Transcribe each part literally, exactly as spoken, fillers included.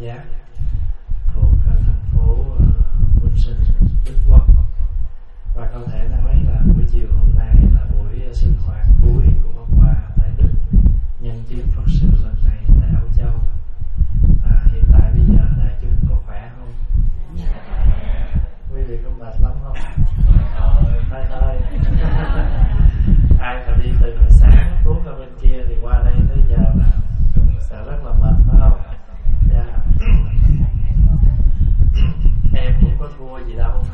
Giác thuộc thành phố Vinh Sinh, Đức Quốc. Và có thể nói là buổi chiều hôm nay là buổi sinh hoạt cuối của Pháp Hòa tại Đức nhân chuyến Phật sự lần này tại Âu Châu. À, hiện tại bây giờ đại chúng có khỏe không? Quý vị có mệt lắm không? Hơi hơi. Ai mà đi từ hồi sáng tuốt ở bên kia thì qua đây tới giờ là sẽ rất là mệt, phải không? Yeah. Em cũng có thua gì đâu.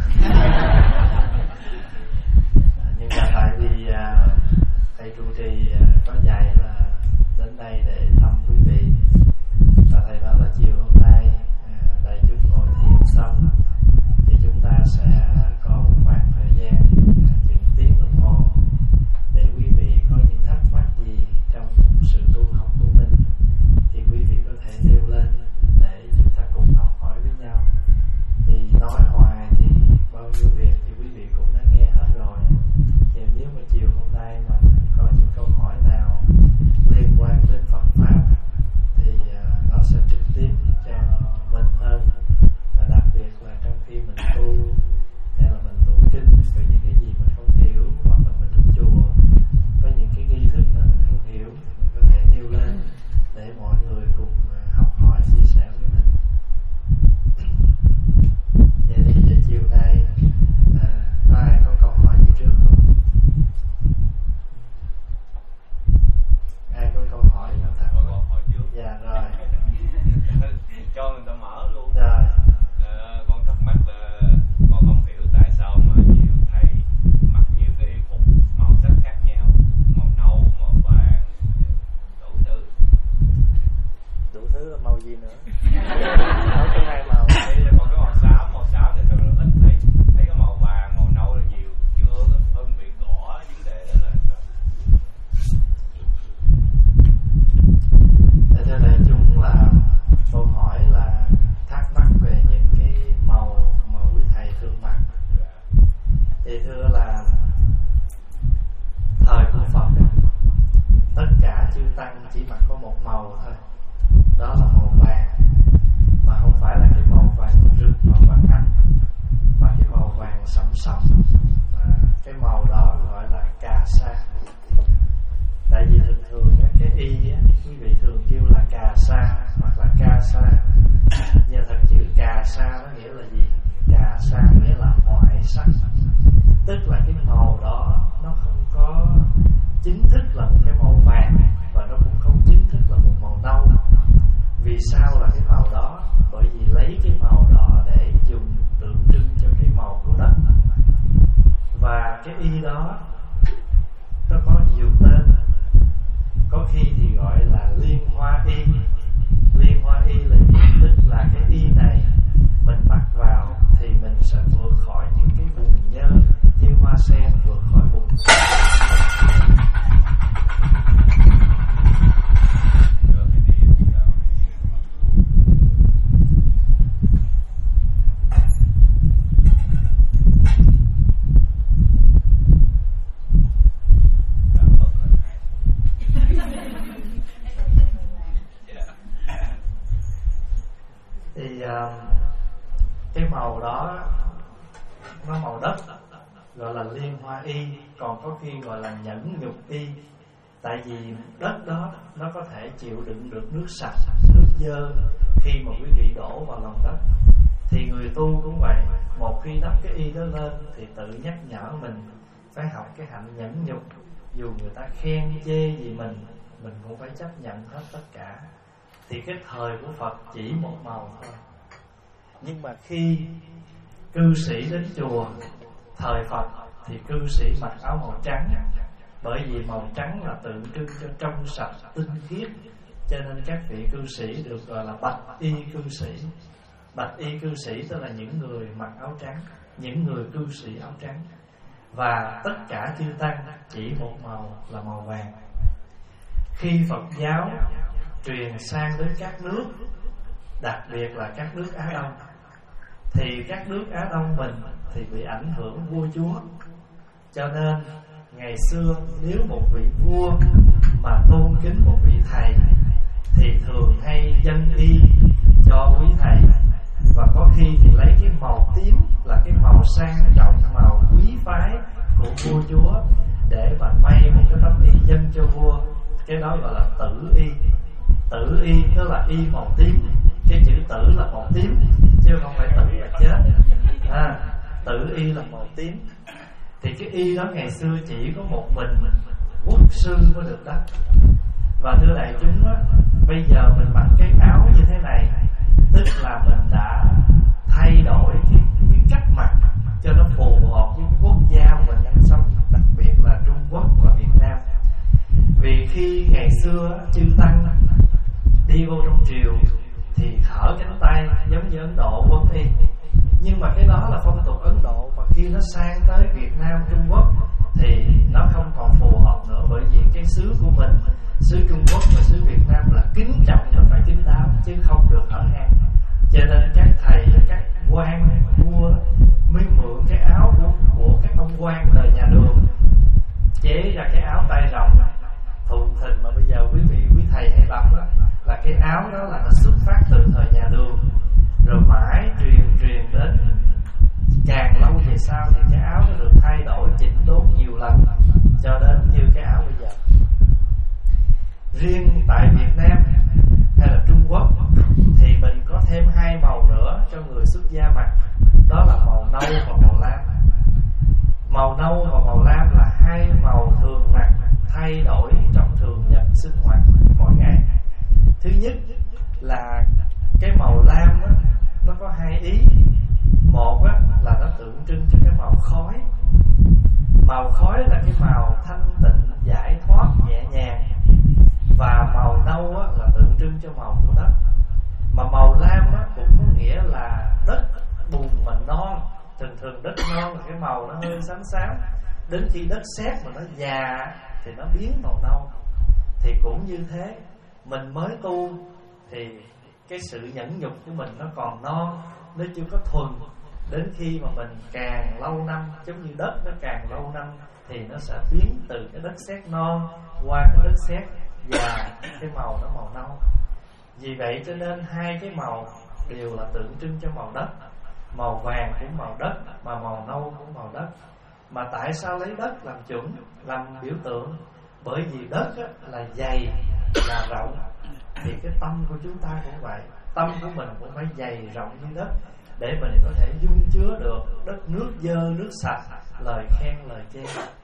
Nhưng mà tại vì à, thầy trụ trì à, có dạy là đến đây để thăm quý vị, và thầy nói là chiều hôm nay à, đại chúng ngồi thiền xong thì chúng ta sẽ có một khoảng thời gian à, chừng tiếng đồng hồ để quý vị có những thắc mắc gì trong sự tu học của mình thì quý vị có thể nêu lên để chúng ta cùng học hỏi với nhau. Thì nói hoài thì bao nhiêu việc thì quý vị cũng đã nghe hết rồi. Thì nếu mà chiều hôm nay mà có những câu hỏi nào liên quan đến Phật Pháp thì uh, nó sẽ trực tiếp cho mình hơn. Và đặc biệt là trong khi mình tu hay là mình tụng kinh với những cái gì mình không hiểu, hoặc là mình đến chùa với những cái nghi thức mà mình không hiểu thì mình có thể nêu lên để mọi người cùng uh, học hỏi, chia sẻ với mình. Vậy thì về chiều nay à, có ai có câu hỏi gì trước không? Ai có câu hỏi nào thắc mắc? Câu hỏi trước. Dạ rồi. Cho người ta mở luôn. Rồi. À, con thắc mắc là con không hiểu tại sao mà nhiều thầy mặc nhiều cái y phục màu sắc khác nhau, màu nâu, màu vàng, đủ thứ. Đủ thứ là màu gì nữa? Nói có hai màu. Đây là còn cái màu xám, màu xám thì thật là ít thấy. Thấy cái màu vàng, màu nâu là nhiều, chưa phân biệt rõ vấn đề đó là sao. Để cho đại chúng là câu hỏi là thắc mắc về những cái màu mà quý thầy thường mặc. Thì thưa là thời của Phật tất cả chư tăng chỉ mặc có một màu thôi, đó là màu vàng, mà không phải là cái màu vàng rực, màu vàng anh, mà cái màu vàng sẫm sẫm. À, cái màu đó gọi là cà sa. Tại vì thường thường á, cái y á, quý vị thường kêu là cà sa hoặc là ca sa, nhưng thật chữ cà sa nó nghĩa là gì? Cà sa nghĩa là hoại sắc, tức là cái màu đó nó không có chính thức là một cái màu vàng, và nó cũng không chính thức là một màu nâu. Vì sao là cái màu đó? Bởi vì lấy cái màu đó để dùng tượng trưng cho cái màu của đất. Và cái y đó nó có nhiều tên. Có khi thì gọi là liên hoa y. Liên hoa y là gì? Tức là cái y này mình mặc vào thì mình sẽ vượt khỏi những cái bùn nhơ như hoa sen vượt khỏi bùn. Thì uh, cái màu đó nó màu đất, gọi là liên hoa y, còn có khi gọi là nhẫn nhục y. Tại vì đất đó nó có thể chịu đựng được nước sạch, nước dơ khi mà quý vị đổ vào lòng đất. Thì người tu cũng vậy, một khi đắp cái y đó lên thì tự nhắc nhở mình phải học cái hạnh nhẫn nhục. Dù người ta khen chê gì mình, mình cũng phải chấp nhận hết tất cả. Thì cái thời của Phật chỉ một màu thôi. Nhưng mà khi cư sĩ đến chùa thời Phật thì cư sĩ mặc áo màu trắng, bởi vì màu trắng là tượng trưng cho trong sạch, tinh khiết, cho nên các vị cư sĩ được gọi là bạch y cư sĩ. Bạch y cư sĩ tức là những người mặc áo trắng, những người cư sĩ áo trắng. Và tất cả chư tăng chỉ một màu là màu vàng. Khi Phật giáo truyền sang đến các nước, đặc biệt là các nước Á Đông, thì các nước Á Đông mình thì bị ảnh hưởng vua chúa. Cho nên ngày xưa nếu một vị vua mà tôn kính một vị thầy thì thường hay dâng y cho quý thầy. Và có khi thì lấy cái màu tím là cái màu sang trọng, màu quý phái của vua chúa để mà may một cái tấm y dâng cho vua. Cái đó gọi là tử y. Tử y tức là y màu tím. Cái chữ tử là màu tím chứ không phải tử là chết. à, Tử y là màu tím. Thì cái y đó ngày xưa chỉ có một mình quốc sư mới được đắp. Và thưa đại chúng á, bây giờ mình mặc cái áo như thế này, tức là mình đã thay đổi cái, cái cách mặc cho nó phù hợp với cái quốc gia mà mình đang sống, đặc biệt là Trung Quốc và Việt Nam. Vì khi ngày xưa chư tăng đi vô trong triều thì thở cánh tay giống như Ấn Độ quấn y, nhưng mà cái đó là phong tục Ấn Độ. Và khi nó sang tới Việt Nam, Trung Quốc thì nó không còn phù hợp nữa, bởi vì cái xứ của mình, xứ Trung Quốc và xứ Việt Nam là kính trọng và phải kính đáo, chứ không được hở hang. Cho nên các thầy, các quan vua mới mượn cái áo của, của các ông quan đời nhà Đường, chế ra cái áo tay rộng thùng thình mà bây giờ quý vị quý thầy hay đọc đó, là cái áo đó là nó xuất phát từ thời nhà Đường, rồi mãi truyền truyền đến càng lâu về sau thì cái áo nó được thay đổi chỉnh đốn nhiều lần cho đến như cái áo bây giờ. Riêng tại Việt Nam hay là Trung Quốc thì mình có thêm hai màu nữa cho người xuất gia mặc, đó là màu nâu và màu lam. Màu nâu và màu lam là hai màu thường mặc thay đổi trong thường nhật sinh hoạt mỗi ngày. Thứ nhất là cái màu lam đó, nó có hai ý. Một á, là nó tượng trưng cho cái màu khói. Màu khói là cái màu thanh tịnh, giải thoát, nhẹ nhàng. Và màu nâu á, là tượng trưng cho màu của đất. Mà màu lam á, cũng có nghĩa là đất bùn mà non. Thường thường đất non là cái màu nó hơi xám xám, đến khi đất sét mà nó già thì nó biến màu nâu. Thì cũng như thế, mình mới tu thì cái sự nhẫn nhục của mình nó còn non, nó chưa có thuần. Đến khi mà mình càng lâu năm, giống như đất nó càng lâu năm, thì nó sẽ biến từ cái đất sét non qua cái đất sét già, cái màu nó màu nâu. Vì vậy cho nên hai cái màu đều là tượng trưng cho màu đất. Màu vàng cũng màu đất, mà màu nâu cũng màu đất. Mà tại sao lấy đất làm chuẩn, làm biểu tượng? Bởi vì đất á, là dày, là rộng. Thì cái tâm của chúng ta cũng vậy. Tâm của mình cũng phải dày rộng như đất, để mình có thể dung chứa được đất nước dơ, nước sạch, lời khen, lời chê.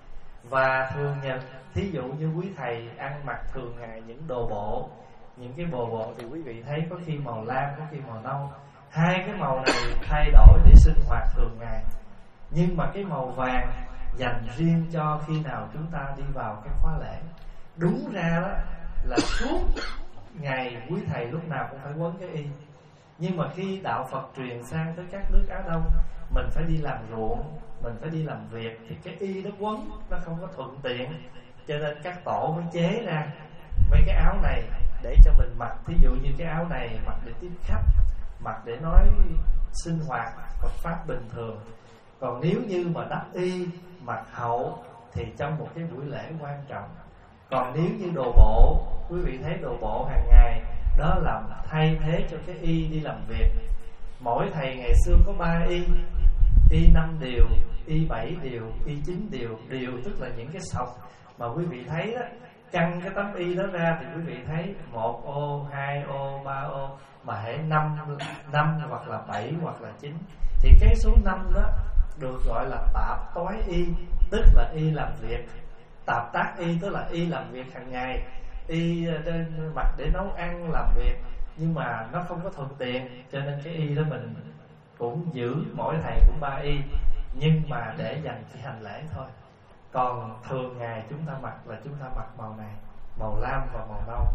Và thường nhật, thí dụ như quý thầy ăn mặc thường ngày những đồ bộ, những cái bộ bộ thì quý vị thấy có khi màu lam, có khi màu nâu. Hai cái màu này thay đổi để sinh hoạt thường ngày. Nhưng mà cái màu vàng dành riêng cho khi nào chúng ta đi vào cái khóa lễ. Đúng ra đó là suốt ngày quý thầy lúc nào cũng phải quấn cái y. Nhưng mà khi đạo Phật truyền sang tới các nước Á Đông, mình phải đi làm ruộng, mình phải đi làm việc, thì cái y nó quấn nó không có thuận tiện. Cho nên các tổ mới chế ra mấy cái áo này để cho mình mặc. Thí dụ như cái áo này mặc để tiếp khách, mặc để nói sinh hoạt Phật pháp bình thường. Còn nếu như mà đắp y, mặc hậu thì trong một cái buổi lễ quan trọng. Còn nếu như đồ bộ, quý vị thấy đồ bộ hàng ngày, đó là thay thế cho cái y đi làm việc. Mỗi thầy ngày xưa có ba y: y năm điều, y bảy điều, y chín điều. Điều tức là những cái sọc mà quý vị thấy đó, căng cái tấm y đó ra thì quý vị thấy một ô, hai ô, ba ô, mà hễ năm, năm hoặc là bảy hoặc là chín. Thì cái số năm đó được gọi là tạp toái y, tức là y làm việc. Tạp tác y tức là y làm việc hàng ngày, y mặc để nấu ăn làm việc, nhưng mà nó không có thuận tiện, cho nên cái y đó mình cũng giữ, mỗi thầy cũng ba y, nhưng mà để dành khi hành lễ thôi. Còn thường ngày chúng ta mặc là chúng ta mặc màu này, màu lam và màu nâu.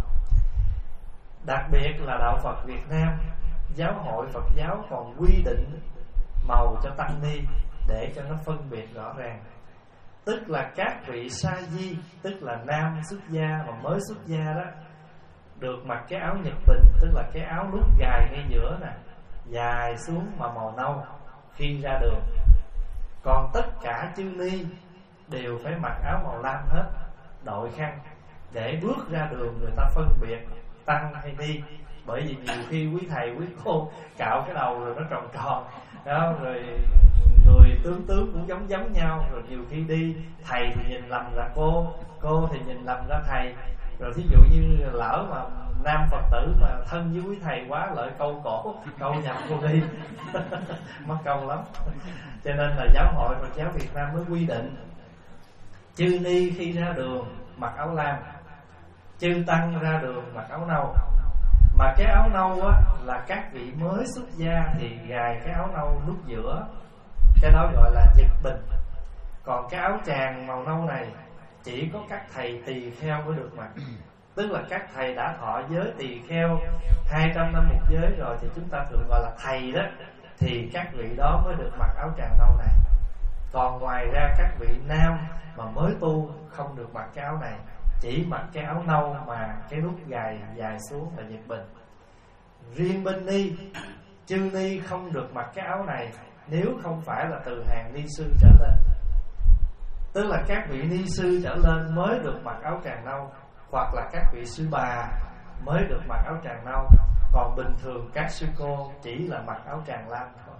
Đặc biệt là đạo Phật Việt Nam, giáo hội Phật giáo còn quy định màu cho tăng ni để cho nó phân biệt rõ ràng. Tức là các vị sa di, tức là nam xuất gia và mới xuất gia đó, được mặc cái áo nhật bình, tức là cái áo nút gài ngay giữa nè, dài xuống mà màu nâu khi ra đường. Còn tất cả chư ni đều phải mặc áo màu lam hết, đội khăn, để bước ra đường người ta phân biệt tăng hay ni. Bởi vì nhiều khi quý thầy quý cô cạo cái đầu rồi nó tròn tròn đó, rồi người tướng tướng cũng giống giống nhau, rồi nhiều khi đi thầy thì nhìn lầm ra cô, cô thì nhìn lầm ra thầy. Rồi thí dụ như lỡ mà nam Phật tử mà thân với quý thầy quá, lợi câu cổ câu nhập cô đi mất công lắm. Cho nên là giáo hội Phật giáo Việt Nam mới quy định chư ni khi ra đường mặc áo lam, chư tăng ra đường mặc áo nâu. Mà cái áo nâu á là các vị mới xuất gia thì gài cái áo nâu nút giữa, cái đó gọi là nhật bình. Còn cái áo tràng màu nâu này chỉ có các thầy tỳ kheo mới được mặc. Tức là các thầy đã thọ giới tỳ kheo hai trăm năm một giới rồi thì chúng ta thường gọi là thầy đó, thì các vị đó mới được mặc áo tràng nâu này. Còn ngoài ra các vị nam mà mới tu không được mặc cái áo này, chỉ mặc cái áo nâu mà cái nút gài dài xuống là nhật bình. Riêng bên ni, chư ni không được mặc cái áo này nếu không phải là từ hàng ni sư trở lên. Tức là các vị ni sư trở lên mới được mặc áo tràng nâu, hoặc là các vị sư bà mới được mặc áo tràng nâu. Còn bình thường các sư cô chỉ là mặc áo tràng lam thôi.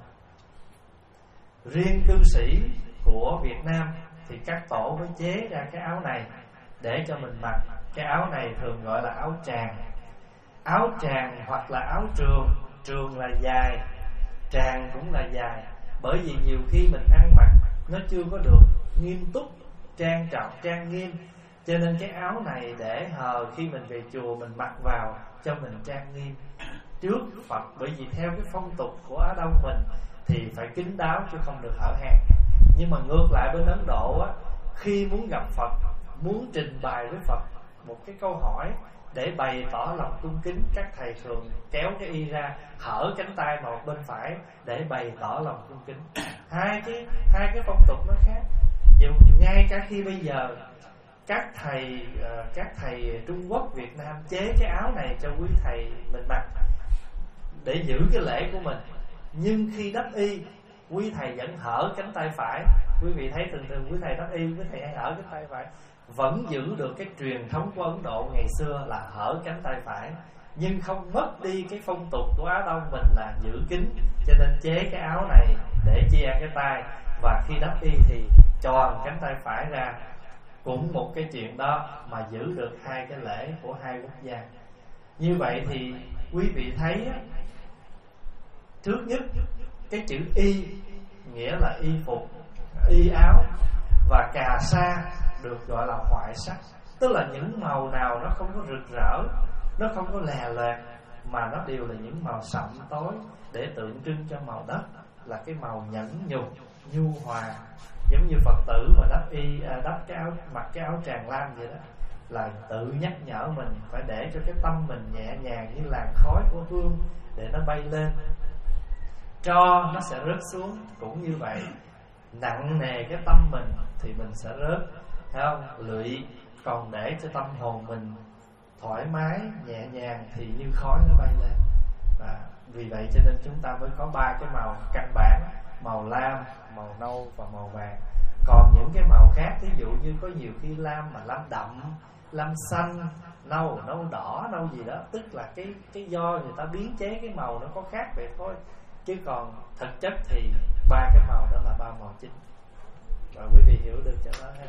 Riêng cư sĩ của Việt Nam thì các tổ mới chế ra cái áo này để cho mình mặc. Cái áo này thường gọi là áo tràng. Áo tràng hoặc là áo trường. Trường là dài, tràng cũng là dài. Bởi vì nhiều khi mình ăn mặc nó chưa có được nghiêm túc, trang trọng, trang nghiêm, cho nên cái áo này để hờ khi mình về chùa mình mặc vào cho mình trang nghiêm trước Phật. Bởi vì theo cái phong tục của Á Đông mình thì phải kín đáo chứ không được hở hang. Nhưng mà ngược lại bên Ấn Độ á, khi muốn gặp Phật, muốn trình bày với Phật một cái câu hỏi để bày tỏ lòng cung kính, các thầy thường kéo cái y ra, hở cánh tay một bên phải để bày tỏ lòng cung kính. Hai cái hai cái phong tục nó khác. Dù ngay cả khi bây giờ các thầy các thầy Trung Quốc, Việt Nam chế cái áo này cho quý thầy mình mặc để giữ cái lễ của mình, nhưng khi đắp y quý thầy vẫn hở cánh tay phải. Quý vị thấy thường thường quý thầy đắp y, quý thầy hay hở cánh tay phải, vẫn giữ được cái truyền thống của Ấn Độ ngày xưa là hở cánh tay phải, nhưng không mất đi cái phong tục của Á Đông mình là giữ kín. Cho nên chế cái áo này để che cái tay, và khi đắp y thì tròn cánh tay phải ra. Cũng một cái chuyện đó mà giữ được hai cái lễ của hai quốc gia. Như vậy thì quý vị thấy á, trước nhất cái chữ y nghĩa là y phục, y áo, và cà sa được gọi là hoại sắc. Tức là những màu nào nó không có rực rỡ, nó không có lè loẹt, mà nó đều là những màu sậm tối để tượng trưng cho màu đất, là cái màu nhẫn nhục, nhu hòa. Giống như Phật tử mà đắp y đắp cái áo, mặc cái áo tràng lam vậy đó, là tự nhắc nhở mình phải để cho cái tâm mình nhẹ nhàng như làn khói của hương để nó bay lên. Tro nó sẽ rớt xuống, cũng như vậy. Nặng nề cái tâm mình thì mình sẽ rớt, thấy không? Lụy. Còn để cho tâm hồn mình thoải mái, nhẹ nhàng thì như khói nó bay lên. Và vì vậy cho nên chúng ta mới có ba cái màu căn bản: màu lam, màu nâu và màu vàng. Còn những cái màu khác, ví dụ như có nhiều khi lam mà lam đậm, lam xanh, nâu, nâu đỏ, nâu gì đó, tức là cái cái do người ta biến chế cái màu nó có khác vậy thôi. Chứ còn thực chất thì ba cái màu đó là ba màu chính. Và quý vị hiểu được cho đó ha.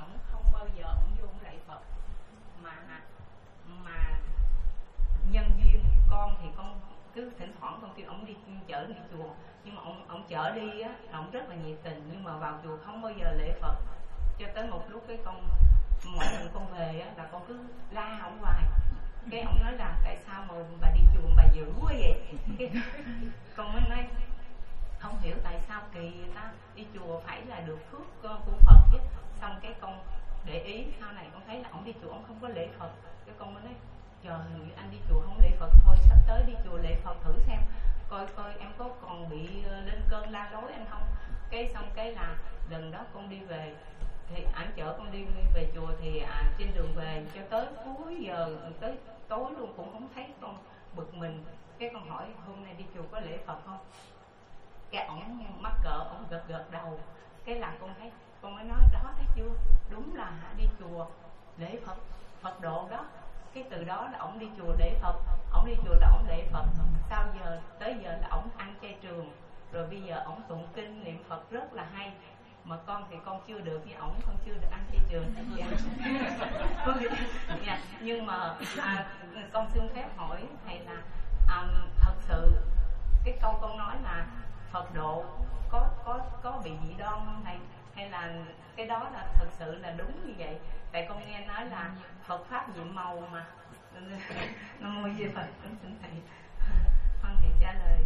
nhân duyên con kêu ổng đi chở đi chùa, nhưng mà ông ông chở đi á, ổng rất là nhiệt tình, nhưng mà vào chùa không bao giờ lễ Phật. Cho tới một lúc cái con mỗi lần con về á, là con cứ la ổng hoài. Cái ổng nói là tại sao mà bà đi chùa bà dữ quá vậy? Cái con mới nói không hiểu tại sao kỳ ta đi chùa phải là được phước của Phật chứ. Xong cái con để ý sau này con thấy là ổng đi chùa ổng không có lễ Phật. Cái con mới nói trời, anh đi chùa không lễ Phật, thôi sắp tới đi chùa lễ Phật thử xem coi coi em có còn bị lên cơn la lối anh không. Cái xong cái là lần đó con đi về thì ảnh chở con đi về chùa, thì à, trên đường về cho tới cuối giờ tới tối luôn cũng không thấy con, bực mình. Cái con hỏi hôm nay đi chùa có lễ Phật không? Cái ổng mắc cỡ, ổng gật gật đầu. Cái là con thấy, con mới nói đó thấy chưa, đúng là đi chùa lễ Phật, Phật độ đó. Cái từ đó là ổng đi chùa lễ Phật, ổng đi chùa là ổng lễ Phật. Sau giờ tới giờ là ổng ăn chay trường, rồi bây giờ ổng tụng kinh niệm Phật rất là hay. Mà con thì con chưa được như ổng, con chưa được ăn chay trường. Dạ. Nhưng mà à, con xin phép hỏi thầy là à, thật sự cái câu con nói là Phật độ có có có bị dị đoan không thầy? Hay là cái đó là thật sự là đúng như vậy? Tại con nghe nói là Phật pháp nhiệm màu mà. Nam mô Di Phật. Xin thầy con thầy trả lời.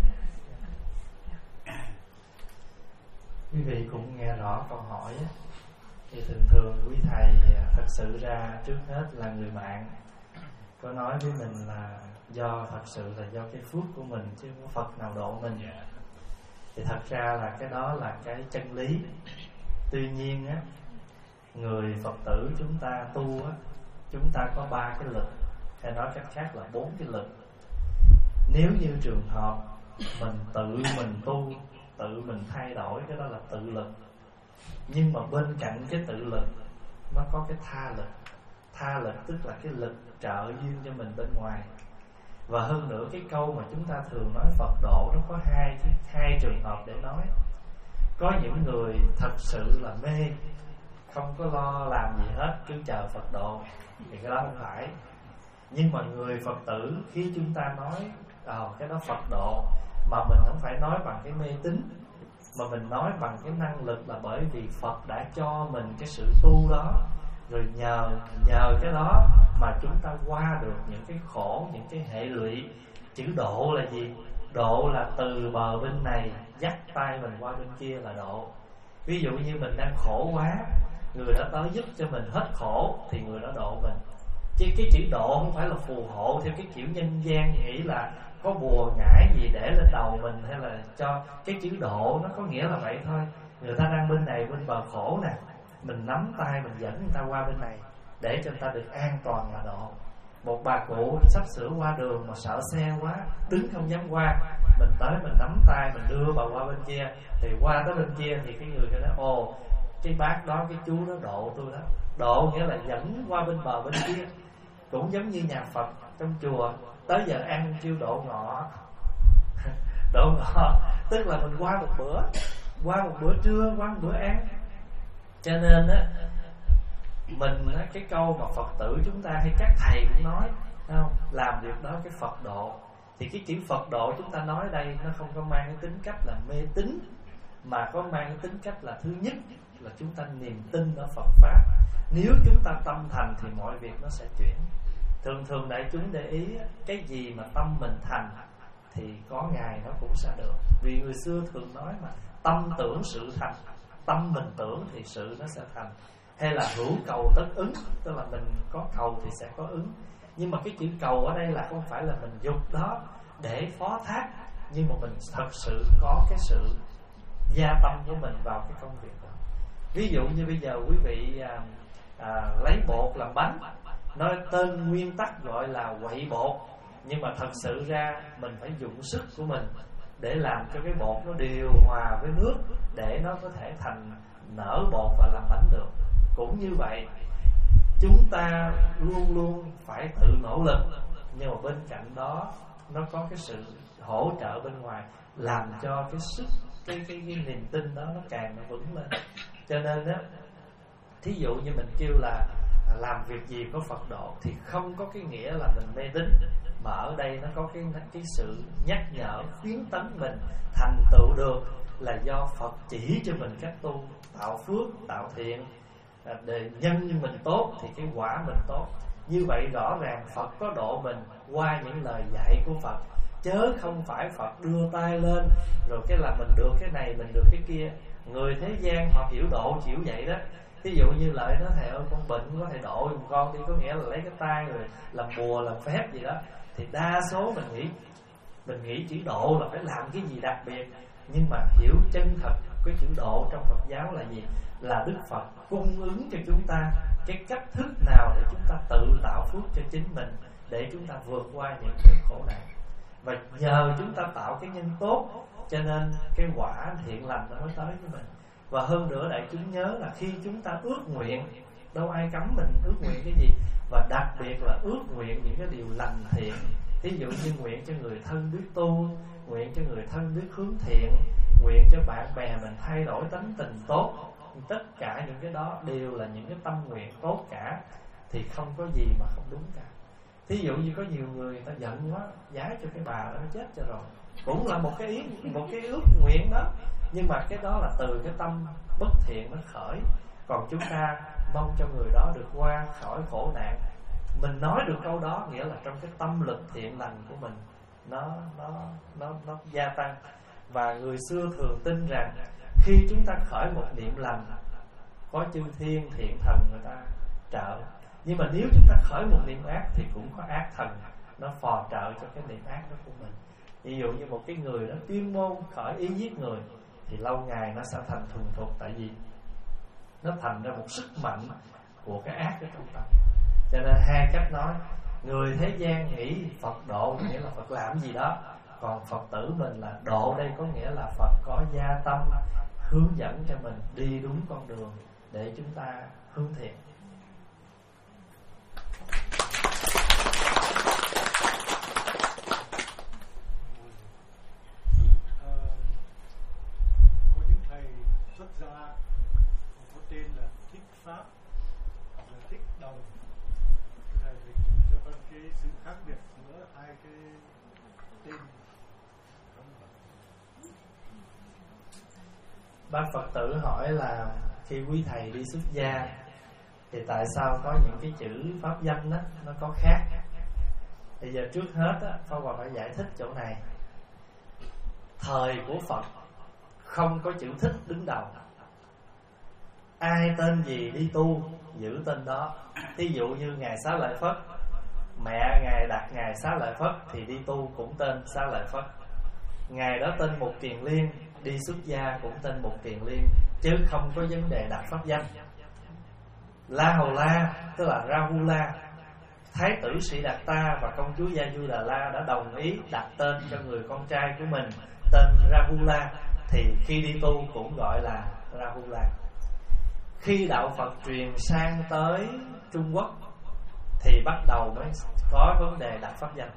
Quý vị cũng nghe rõ câu hỏi á. Thì thường thường quý thầy thật sự ra trước hết là người bạn có nói với mình là do thật sự là do cái phước của mình chứ không có Phật nào độ mình. Thì thật ra là cái đó là cái chân lý. Tuy nhiên á, người Phật tử chúng ta tu á, chúng ta có ba cái lực, hay nói cách khác là bốn cái lực. Nếu như trường hợp mình tự mình tu, tự mình thay đổi, cái đó là tự lực. Nhưng mà bên cạnh cái tự lực nó có cái tha lực. Tha lực tức là cái lực trợ duyên cho mình bên ngoài. Và hơn nữa cái câu mà chúng ta thường nói Phật độ, nó có hai hai trường hợp để nói. Có những người thật sự là mê, không có lo làm gì hết, cứ chờ Phật độ, thì cái đó không phải. Nhưng mà người Phật tử khi chúng ta nói oh, cái đó Phật độ, mà mình không phải nói bằng cái mê tín, mà mình nói bằng cái năng lực, là bởi vì Phật đã cho mình cái sự tu đó. Rồi nhờ nhờ cái đó mà chúng ta qua được những cái khổ, những cái hệ lụy. Chữ độ là gì? Độ là từ bờ bên này dắt tay mình qua bên kia là độ. Ví dụ như mình đang khổ quá, người đó tới giúp cho mình hết khổ thì người đó độ mình. Chứ cái chữ độ không phải là phù hộ theo cái kiểu nhân gian nghĩ là có bùa ngải gì để lên đầu mình, hay là cho cái chữ độ nó có nghĩa là vậy thôi. Người ta đang bên này bên bờ khổ nè, mình nắm tay mình dẫn người ta qua bên này để cho người ta được an toàn là độ. Một bà cụ sắp sửa qua đường mà sợ xe quá, đứng không dám qua, mình tới mình nắm tay mình đưa bà qua bên kia, thì qua tới bên kia thì cái người kia nói ồ, cái bác đó, cái chú đó độ tôi đó. Độ nghĩa là dẫn qua bên bờ bên kia. Cũng giống như nhà Phật trong chùa, tới giờ ăn kêu độ ngọ. Độ ngọ tức là mình qua một bữa, qua một bữa trưa, qua một bữa ăn. Cho nên á, mình á, cái câu mà Phật tử chúng ta hay các thầy cũng nói không? Làm việc đó cái Phật độ. Thì cái chữ Phật độ chúng ta nói đây nó không có mang cái tính cách là mê tín, mà có mang cái tính cách là thứ nhất là chúng ta niềm tin ở Phật Pháp. Nếu chúng ta tâm thành thì mọi việc nó sẽ chuyển. Thường thường đại chúng để ý cái gì mà tâm mình thành thì có ngày nó cũng sẽ được. Vì người xưa thường nói mà tâm tưởng sự thành, tâm mình tưởng thì sự nó sẽ thành. Hay là hữu cầu tất ứng, tức là mình có cầu thì sẽ có ứng. Nhưng mà cái chữ cầu ở đây là không phải là mình dục đó để phó thác, nhưng mà mình thật sự có cái sự gia tâm của mình vào cái công việc đó. Ví dụ như bây giờ quý vị à, à, lấy bột làm bánh, nói tên nguyên tắc gọi là quậy bột, nhưng mà thật sự ra mình phải dụng sức của mình để làm cho cái bột nó điều hòa với nước, để nó có thể thành nở bột và làm bánh được. Cũng như vậy, chúng ta luôn luôn phải tự nỗ lực, nhưng mà bên cạnh đó nó có cái sự hỗ trợ bên ngoài, làm cho cái sức cái cái, cái niềm tin đó nó càng nó vững lên. Cho nên á, thí dụ như mình kêu là làm việc gì có Phật độ thì không có cái nghĩa là mình mê tín. mà ở đây nó có cái cái sự nhắc nhở khuyến tấn mình thành tựu được là do Phật chỉ cho mình cách tu, tạo phước, tạo thiện để nhân như mình tốt thì cái quả mình tốt. Như vậy rõ ràng Phật có độ mình qua những lời dạy của Phật, chớ không phải Phật đưa tay lên rồi cái là mình được cái này, mình được cái kia. Người thế gian họ hiểu độ chịu vậy đó. Ví dụ như Lợi nói thầy ơi con bệnh có thầy độ giùm con đi, có nghĩa là lấy cái tay rồi làm bùa làm phép gì đó. Thì đa số mình nghĩ mình nghĩ chữ độ là phải làm cái gì đặc biệt, nhưng mà hiểu chân thật cái chữ độ trong Phật giáo là gì? Là Đức Phật cung ứng cho chúng ta cái cách thức nào để chúng ta tự tạo phước cho chính mình, để chúng ta vượt qua những cái khổ nạn. Và nhờ chúng ta tạo cái nhân tốt cho nên cái quả thiện lành nó mới tới với mình. Và hơn nữa đại chúng nhớ là khi chúng ta ước nguyện, đâu ai cấm mình ước nguyện cái gì, và đặc biệt là ước nguyện những cái điều lành thiện. Ví dụ như nguyện cho người thân biết tu, nguyện cho người thân biết hướng thiện, nguyện cho bạn bè mình thay đổi tánh tình tốt. Tất cả những cái đó đều là những cái tâm nguyện tốt cả, thì không có gì mà không đúng cả. Thí dụ như có nhiều người, người ta giận quá, giái cho cái bà đó chết cho rồi, cũng là một cái ý, một cái ước nguyện đó, nhưng mà cái đó là từ cái tâm bất thiện nó khởi. Còn chúng ta mong cho người đó được qua khỏi khổ nạn. Mình nói được câu đó nghĩa là trong cái tâm lực thiện lành của mình nó nó nó nó gia tăng. Và người xưa thường tin rằng khi chúng ta khởi một niệm lành, có chư thiên thiện thần người ta trợ. Nhưng mà nếu chúng ta khởi một niệm ác thì cũng có ác thần nó phò trợ cho cái niệm ác đó của mình. Ví dụ như một cái người đó chuyên môn khởi ý giết người thì lâu ngày nó sẽ thành thuần thục, tại vì nó thành ra một sức mạnh của cái ác ở trong tâm. Cho nên hai cách nói, người thế gian nghĩ Phật độ nghĩa là Phật làm gì đó, còn Phật tử mình là độ đây có nghĩa là Phật có gia tâm hướng dẫn cho mình đi đúng con đường để chúng ta hướng thiện. Có những thầy xuất gia có tên là Thích Pháp hoặc là Thích Đồng. Thầy cho con cái sự khác biệt giữa hai cái tên. Bác Phật tử hỏi là khi quý thầy đi xuất gia thì tại sao có những cái chữ pháp danh đó nó có khác? Bây giờ trước hết á, Pháp Hòa phải giải thích chỗ này. Thời của Phật không có chữ Thích đứng đầu. Ai tên gì đi tu giữ tên đó. Ví dụ như Ngài Xá Lợi Phất, mẹ Ngài đặt Ngài Xá Lợi Phất thì đi tu cũng tên Xá Lợi Phất. Ngài đó tên Mục Kiền Liên, đi xuất gia cũng tên Mục Kiền Liên, chứ không có vấn đề đặt pháp danh. La Hầu La tức là Rahula, Thái tử Sĩ Đạt Ta và công chúa Gia Du Đà La đã đồng ý đặt tên cho người con trai của mình tên Rahula, thì khi đi tu cũng gọi là Rahula. Khi đạo Phật truyền sang tới Trung Quốc thì bắt đầu mới có vấn đề đặt pháp danh.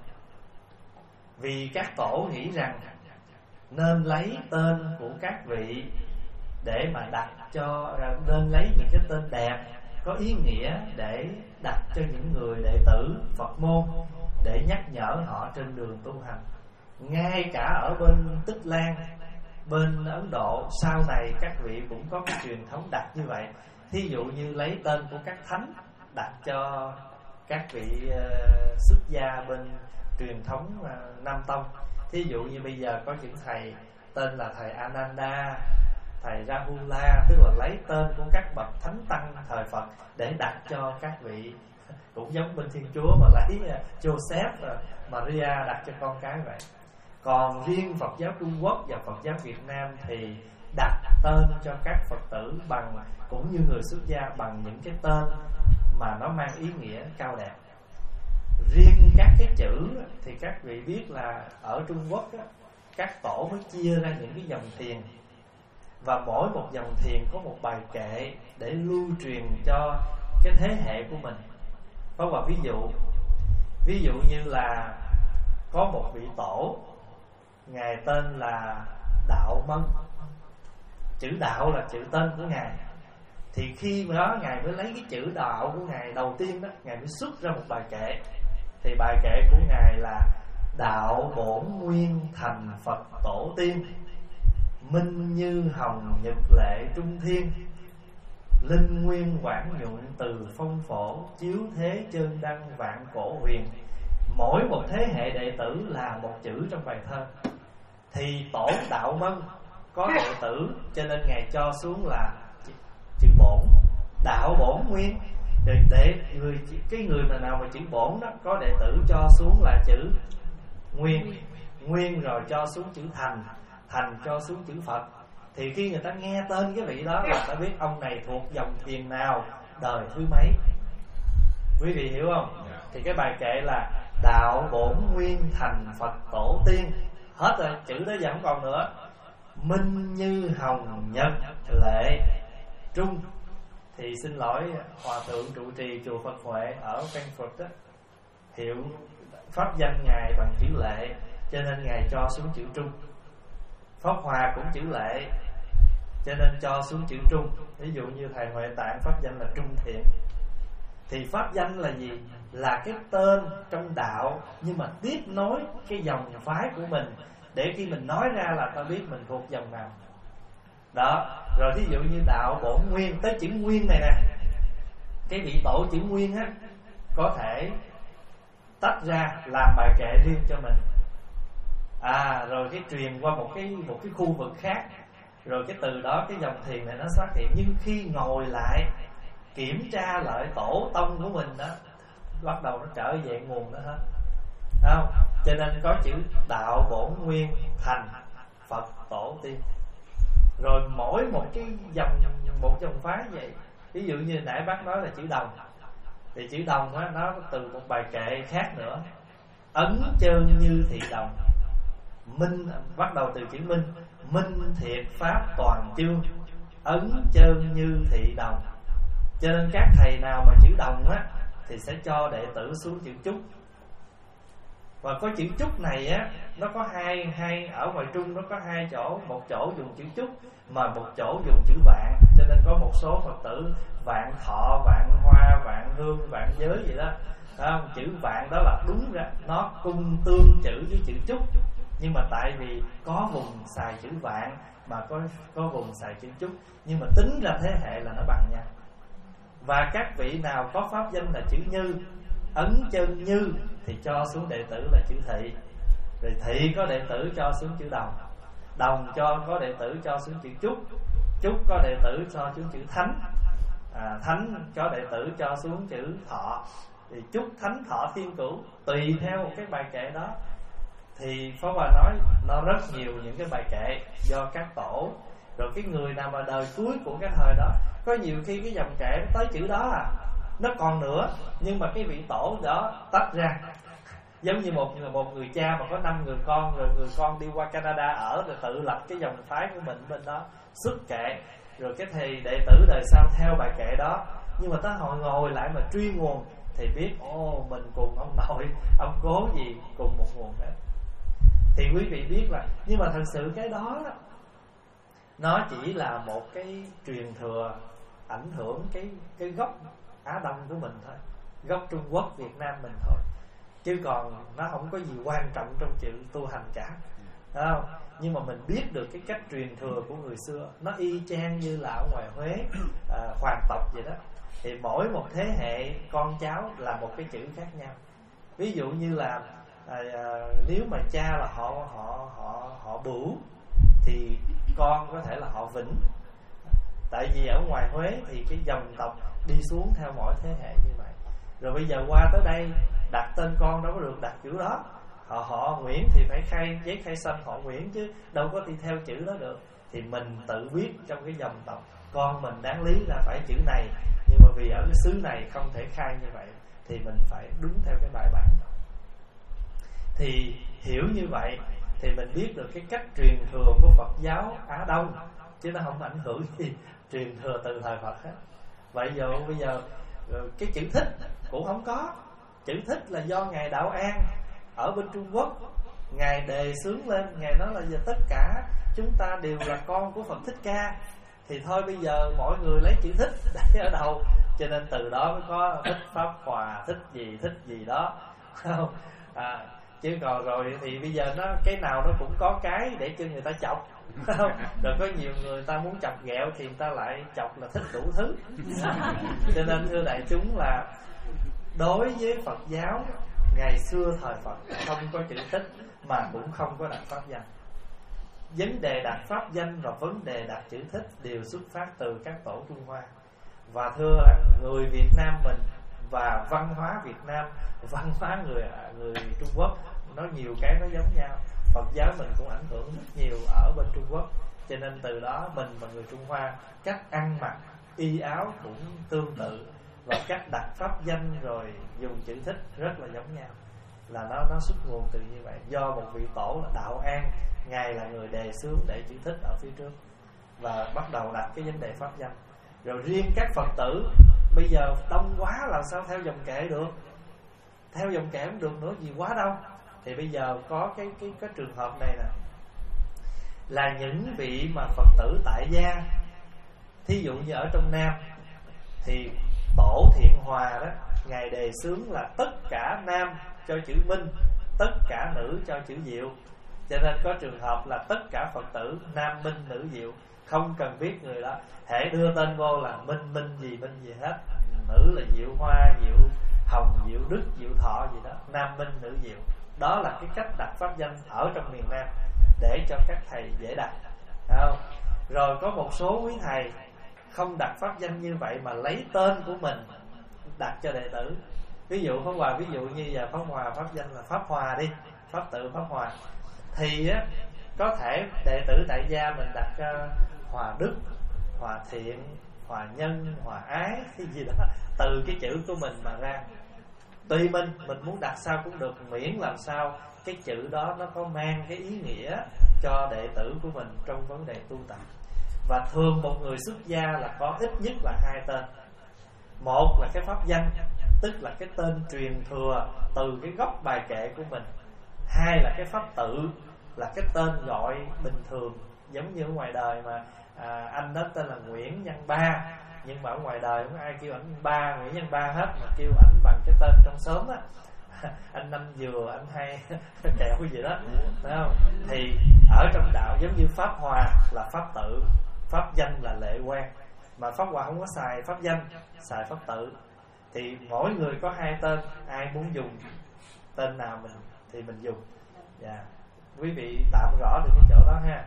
Vì các tổ nghĩ rằng nên lấy tên của các vị để mà đặt cho, nên lấy những cái tên đẹp có ý nghĩa để đặt cho những người đệ tử Phật môn, để nhắc nhở họ trên đường tu hành. Ngay cả ở bên Tích Lan, bên Ấn Độ sau này các vị cũng có cái truyền thống đặt như vậy. Thí dụ như lấy tên của các thánh đặt cho các vị uh, xuất gia bên truyền thống uh, Nam Tông. Thí dụ như bây giờ có những thầy tên là thầy Ananda, thầy Rahula, tức là lấy tên của các bậc thánh tăng thời Phật để đặt cho các vị. Cũng giống bên Thiên Chúa mà lấy Joseph, Maria đặt cho con cái vậy. Còn riêng Phật giáo Trung Quốc và Phật giáo Việt Nam thì đặt tên cho các Phật tử bằng, cũng như người xuất gia, bằng những cái tên mà nó mang ý nghĩa cao đẹp. Riêng các cái chữ thì các vị biết là ở Trung Quốc á, các tổ mới chia ra những cái dòng thiền, và mỗi một dòng thiền có một bài kệ để lưu truyền cho cái thế hệ của mình. Có một ví dụ, ví dụ như là có một vị tổ, ngài tên là Đạo Mân. Chữ đạo là chữ tên của ngài. Thì khi đó ngài mới lấy cái chữ đạo của ngài đầu tiên đó, ngài mới xuất ra một bài kệ. thì bài kệ của ngài là: đạo bổn nguyên thành Phật tổ tiên, minh như hồng nhật lệ trung thiên, linh nguyên quảng nhuận từ phong phổ, chiếu thế chân đăng vạn cổ huyền. Mỗi một thế hệ đệ tử là một chữ trong bài thơ. Thì tổ Đạo Mân có đệ tử, cho nên ngài cho xuống là chữ bổn, đạo bổn nguyên. Để, để người cái người mà nào mà chữ bổn đó có đệ tử cho xuống là chữ nguyên, nguyên rồi cho xuống chữ thành, thành cho xuống chữ Phật. Thì khi người ta nghe tên cái vị đó là ta biết ông này thuộc dòng thiền nào, đời thứ mấy. Quý vị hiểu không? Thì cái bài kệ là đạo bổn nguyên thành Phật tổ tiên, hết rồi, chữ đó giờ không còn nữa. Minh như hồng nhật lệ trung. Thì xin lỗi hòa thượng trụ trì chùa Phật Huệ ở Frankfurt đó, hiệu pháp danh ngài bằng chữ lệ, cho nên ngài cho xuống chữ trung. Pháp Hòa cũng chữ lệ, cho nên cho xuống chữ trung. Ví dụ như thầy Huệ Tạng pháp danh là Trung Thiện. Thì pháp danh là gì? Là cái tên trong đạo, nhưng mà tiếp nối cái dòng phái của mình, để khi mình nói ra là ta biết mình thuộc dòng nào. Đó. Rồi thí dụ như đạo bổn nguyên, tới chữ nguyên này nè, cái vị tổ chữ nguyên á có thể tách ra làm bài kệ riêng cho mình. À rồi cái truyền qua một cái một cái khu vực khác, rồi cái từ đó cái dòng thiền này nó xuất hiện. Nhưng khi ngồi lại kiểm tra lại tổ tông của mình đó, bắt đầu nó trở về nguồn đó hết, không? Cho nên có chữ đạo bổn nguyên thành Phật tổ tiên. Rồi mỗi một cái dòng, một dòng phái vậy. Ví dụ như nãy bác nói là chữ Đồng, thì chữ Đồng á, nó từ một bài kệ khác nữa: ấn chơn như thị đồng, minh, bắt đầu từ chữ minh, minh thiệt pháp toàn chương, ấn chơn như thị đồng. Cho nên các thầy nào mà chữ Đồng á thì sẽ cho đệ tử xuống chữ Trúc. Và có chữ Trúc này á, nó có hai hai ở ngoài Trung nó có hai chỗ, một chỗ dùng chữ Trúc mà một chỗ dùng chữ Vạn. Cho nên có một số Phật tử Vạn Thọ, Vạn Hoa, Vạn Hương, Vạn Giới gì đó. Không? Chữ Vạn đó là đúng ra nó cung tương chữ với chữ Trúc, nhưng mà tại vì có vùng xài chữ Vạn mà có có vùng xài chữ Trúc, nhưng mà tính ra thế hệ là nó bằng nhau. Và các vị nào có pháp danh là chữ Như, ấn chân Như, thì cho xuống đệ tử là chữ Thị. Rồi Thị có đệ tử cho xuống chữ Đồng, Đồng cho có đệ tử cho xuống chữ Trúc, Trúc có đệ tử cho xuống chữ Thánh, à, Thánh có đệ tử cho xuống chữ Thọ. Thì Trúc, Thánh, Thọ, Thiên Cửu tùy theo một cái bài kệ đó. Thì Pháp Hòa nói nó rất nhiều những cái bài kệ do các tổ. Rồi cái người nào mà đời cuối của cái thời đó, có nhiều khi cái dòng kệ tới chữ đó à, nó còn nữa, nhưng mà cái vị tổ đó tách ra. Giống như một một người cha mà có năm người con, rồi người con đi qua Canada ở, rồi tự lập cái dòng phái của mình bên đó, xuất kệ. Rồi cái thầy đệ tử đời sau theo bài kệ đó, nhưng mà tới hồi ngồi lại mà truy nguồn thì biết ô mình cùng ông nội, ông cố gì cùng một nguồn hết. Thì quý vị biết là, nhưng mà thật sự cái đó, đó nó chỉ là một cái truyền thừa ảnh hưởng cái cái gốc Á Đông của mình thôi, gốc Trung Quốc, Việt Nam mình thôi, chứ còn nó không có gì quan trọng trong chuyện tu hành cả, phải không? Nhưng mà mình biết được cái cách truyền thừa của người xưa, nó y chang như là ở ngoài Huế, à, hoàng tộc vậy đó. Thì mỗi một thế hệ con cháu là một cái chữ khác nhau. Ví dụ như là à, à, nếu mà cha là họ họ họ họ Bửu thì con có thể là họ Vĩnh. Tại vì ở ngoài Huế thì cái dòng tộc đi xuống theo mỗi thế hệ như vậy. Rồi bây giờ qua tới đây đặt tên con đâu có được đặt chữ đó. Họ họ Nguyễn thì phải khai giấy khai sinh họ Nguyễn chứ đâu có đi theo chữ đó được. Thì mình tự biết trong cái dòng tộc con mình đáng lý là phải chữ này, nhưng mà vì ở cái xứ này không thể khai như vậy thì mình phải đúng theo cái bài bản đó. Thì hiểu như vậy thì mình biết được cái cách truyền thừa của Phật giáo Á Đông, chứ nó không ảnh hưởng gì truyền thừa từ thời Phật hết. Vậy giờ bây giờ cái chữ Thích cũng không có. Chữ Thích là do Ngài Đạo An ở bên Trung Quốc Ngài đề xướng lên. Ngài nói là giờ tất cả chúng ta đều là con của Phật Thích Ca, thì thôi bây giờ mỗi người lấy chữ Thích để ở đầu. Cho nên từ đó mới có Thích Pháp Hòa, Thích gì thích gì đó. không? À, chứ còn rồi thì bây giờ nó cái nào nó cũng có cái để cho người ta chọc, không? Rồi có nhiều người ta muốn chọc ghẹo thì người ta lại chọc là thích đủ thứ. Cho nên thưa đại chúng là đối với Phật giáo ngày xưa thời Phật không có chữ tích mà cũng không có đặt pháp danh. Vấn đề đặt pháp danh và vấn đề đặt chữ thích đều xuất phát từ các tổ Trung Hoa. Và thưa là người Việt Nam mình và văn hóa Việt Nam, văn hóa người người Trung Quốc nó nhiều cái nó giống nhau. Phật giáo mình cũng ảnh hưởng rất nhiều ở bên Trung Quốc, cho nên từ đó mình và người Trung Hoa cách ăn mặc, y áo cũng tương tự, và cách đặt pháp danh rồi dùng chữ thích rất là giống nhau. Là nó nó xuất nguồn từ như vậy. Do một vị tổ là Đạo An, ngài là người đề xướng để chữ thích ở phía trước và bắt đầu đặt cái vấn đề pháp danh. Rồi riêng các Phật tử bây giờ đông quá làm sao theo dòng kệ được, theo dòng kệ không được nữa, gì quá đâu. Thì bây giờ có cái cái cái trường hợp này nè, là những vị mà Phật tử tại gia, thí dụ như ở trong Nam thì Tổ Thiện Hòa đó, ngài đề xướng là tất cả nam cho chữ Minh, tất cả nữ cho chữ Diệu. Cho nên có trường hợp là tất cả Phật tử nam Minh nữ Diệu, không cần biết người đó, hễ đưa tên vô là Minh Minh gì Minh gì hết. Nữ là Diệu Hoa, Diệu Hồng, Diệu Đức, Diệu Thọ gì đó, nam Minh nữ Diệu. Đó là cái cách đặt pháp danh ở trong miền Nam để cho các thầy dễ đặt, không? Rồi có một số quý thầy không đặt pháp danh như vậy mà lấy tên của mình đặt cho đệ tử. Ví dụ Pháp Hòa, ví dụ như giờ Pháp Hòa pháp danh là Pháp Hòa đi, Pháp tự Pháp Hòa, thì á, có thể đệ tử tại gia mình đặt uh, Hòa Đức, Hòa Thiện, Hòa Nhân, Hòa Ái cái gì đó, từ cái chữ của mình mà ra. Tùy mình, mình muốn đặt sao cũng được, miễn làm sao cái chữ đó nó có mang cái ý nghĩa cho đệ tử của mình trong vấn đề tu tập. Và thường một người xuất gia là có ít nhất là hai tên. Một là cái pháp danh, tức là cái tên truyền thừa từ cái gốc bài kệ của mình. Hai là cái pháp tự, là cái tên gọi bình thường, giống như ở ngoài đời mà à, anh đó tên là Nguyễn Văn Ba, nhưng mà ở ngoài đời không ai kêu ảnh Ba, Nguyễn Văn Ba hết, mà kêu ảnh bằng cái tên trong xóm á, anh Năm Dừa, anh Hai Kẹo gì đó, phải không? Thì ở trong đạo giống như Pháp Hòa là pháp tự, pháp danh là lệ quan, mà Pháp Hòa không có xài pháp danh, xài pháp tự. Thì mỗi người có hai tên, ai muốn dùng tên nào mình thì mình dùng. Dạ, quý vị tạm rõ được cái chỗ đó ha.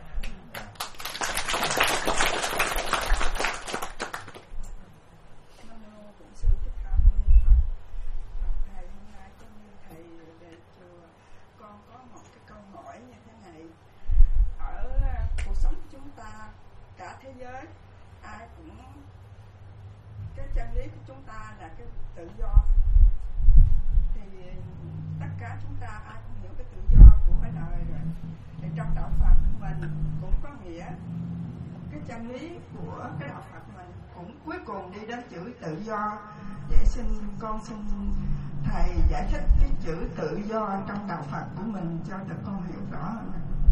Thế giới ai cũng, cái chân lý của chúng ta là cái tự do, thì tất cả chúng ta ai cũng hiểu cái tự do của cái đời rồi. Thì trong đạo Phật mình cũng có nghĩa, cái chân lý của cái đạo Phật mình cũng cuối cùng đi đến chữ tự do. Vậy xin con xin thầy giải thích cái chữ tự do trong đạo Phật của mình cho tụi con hiểu rõ hơn.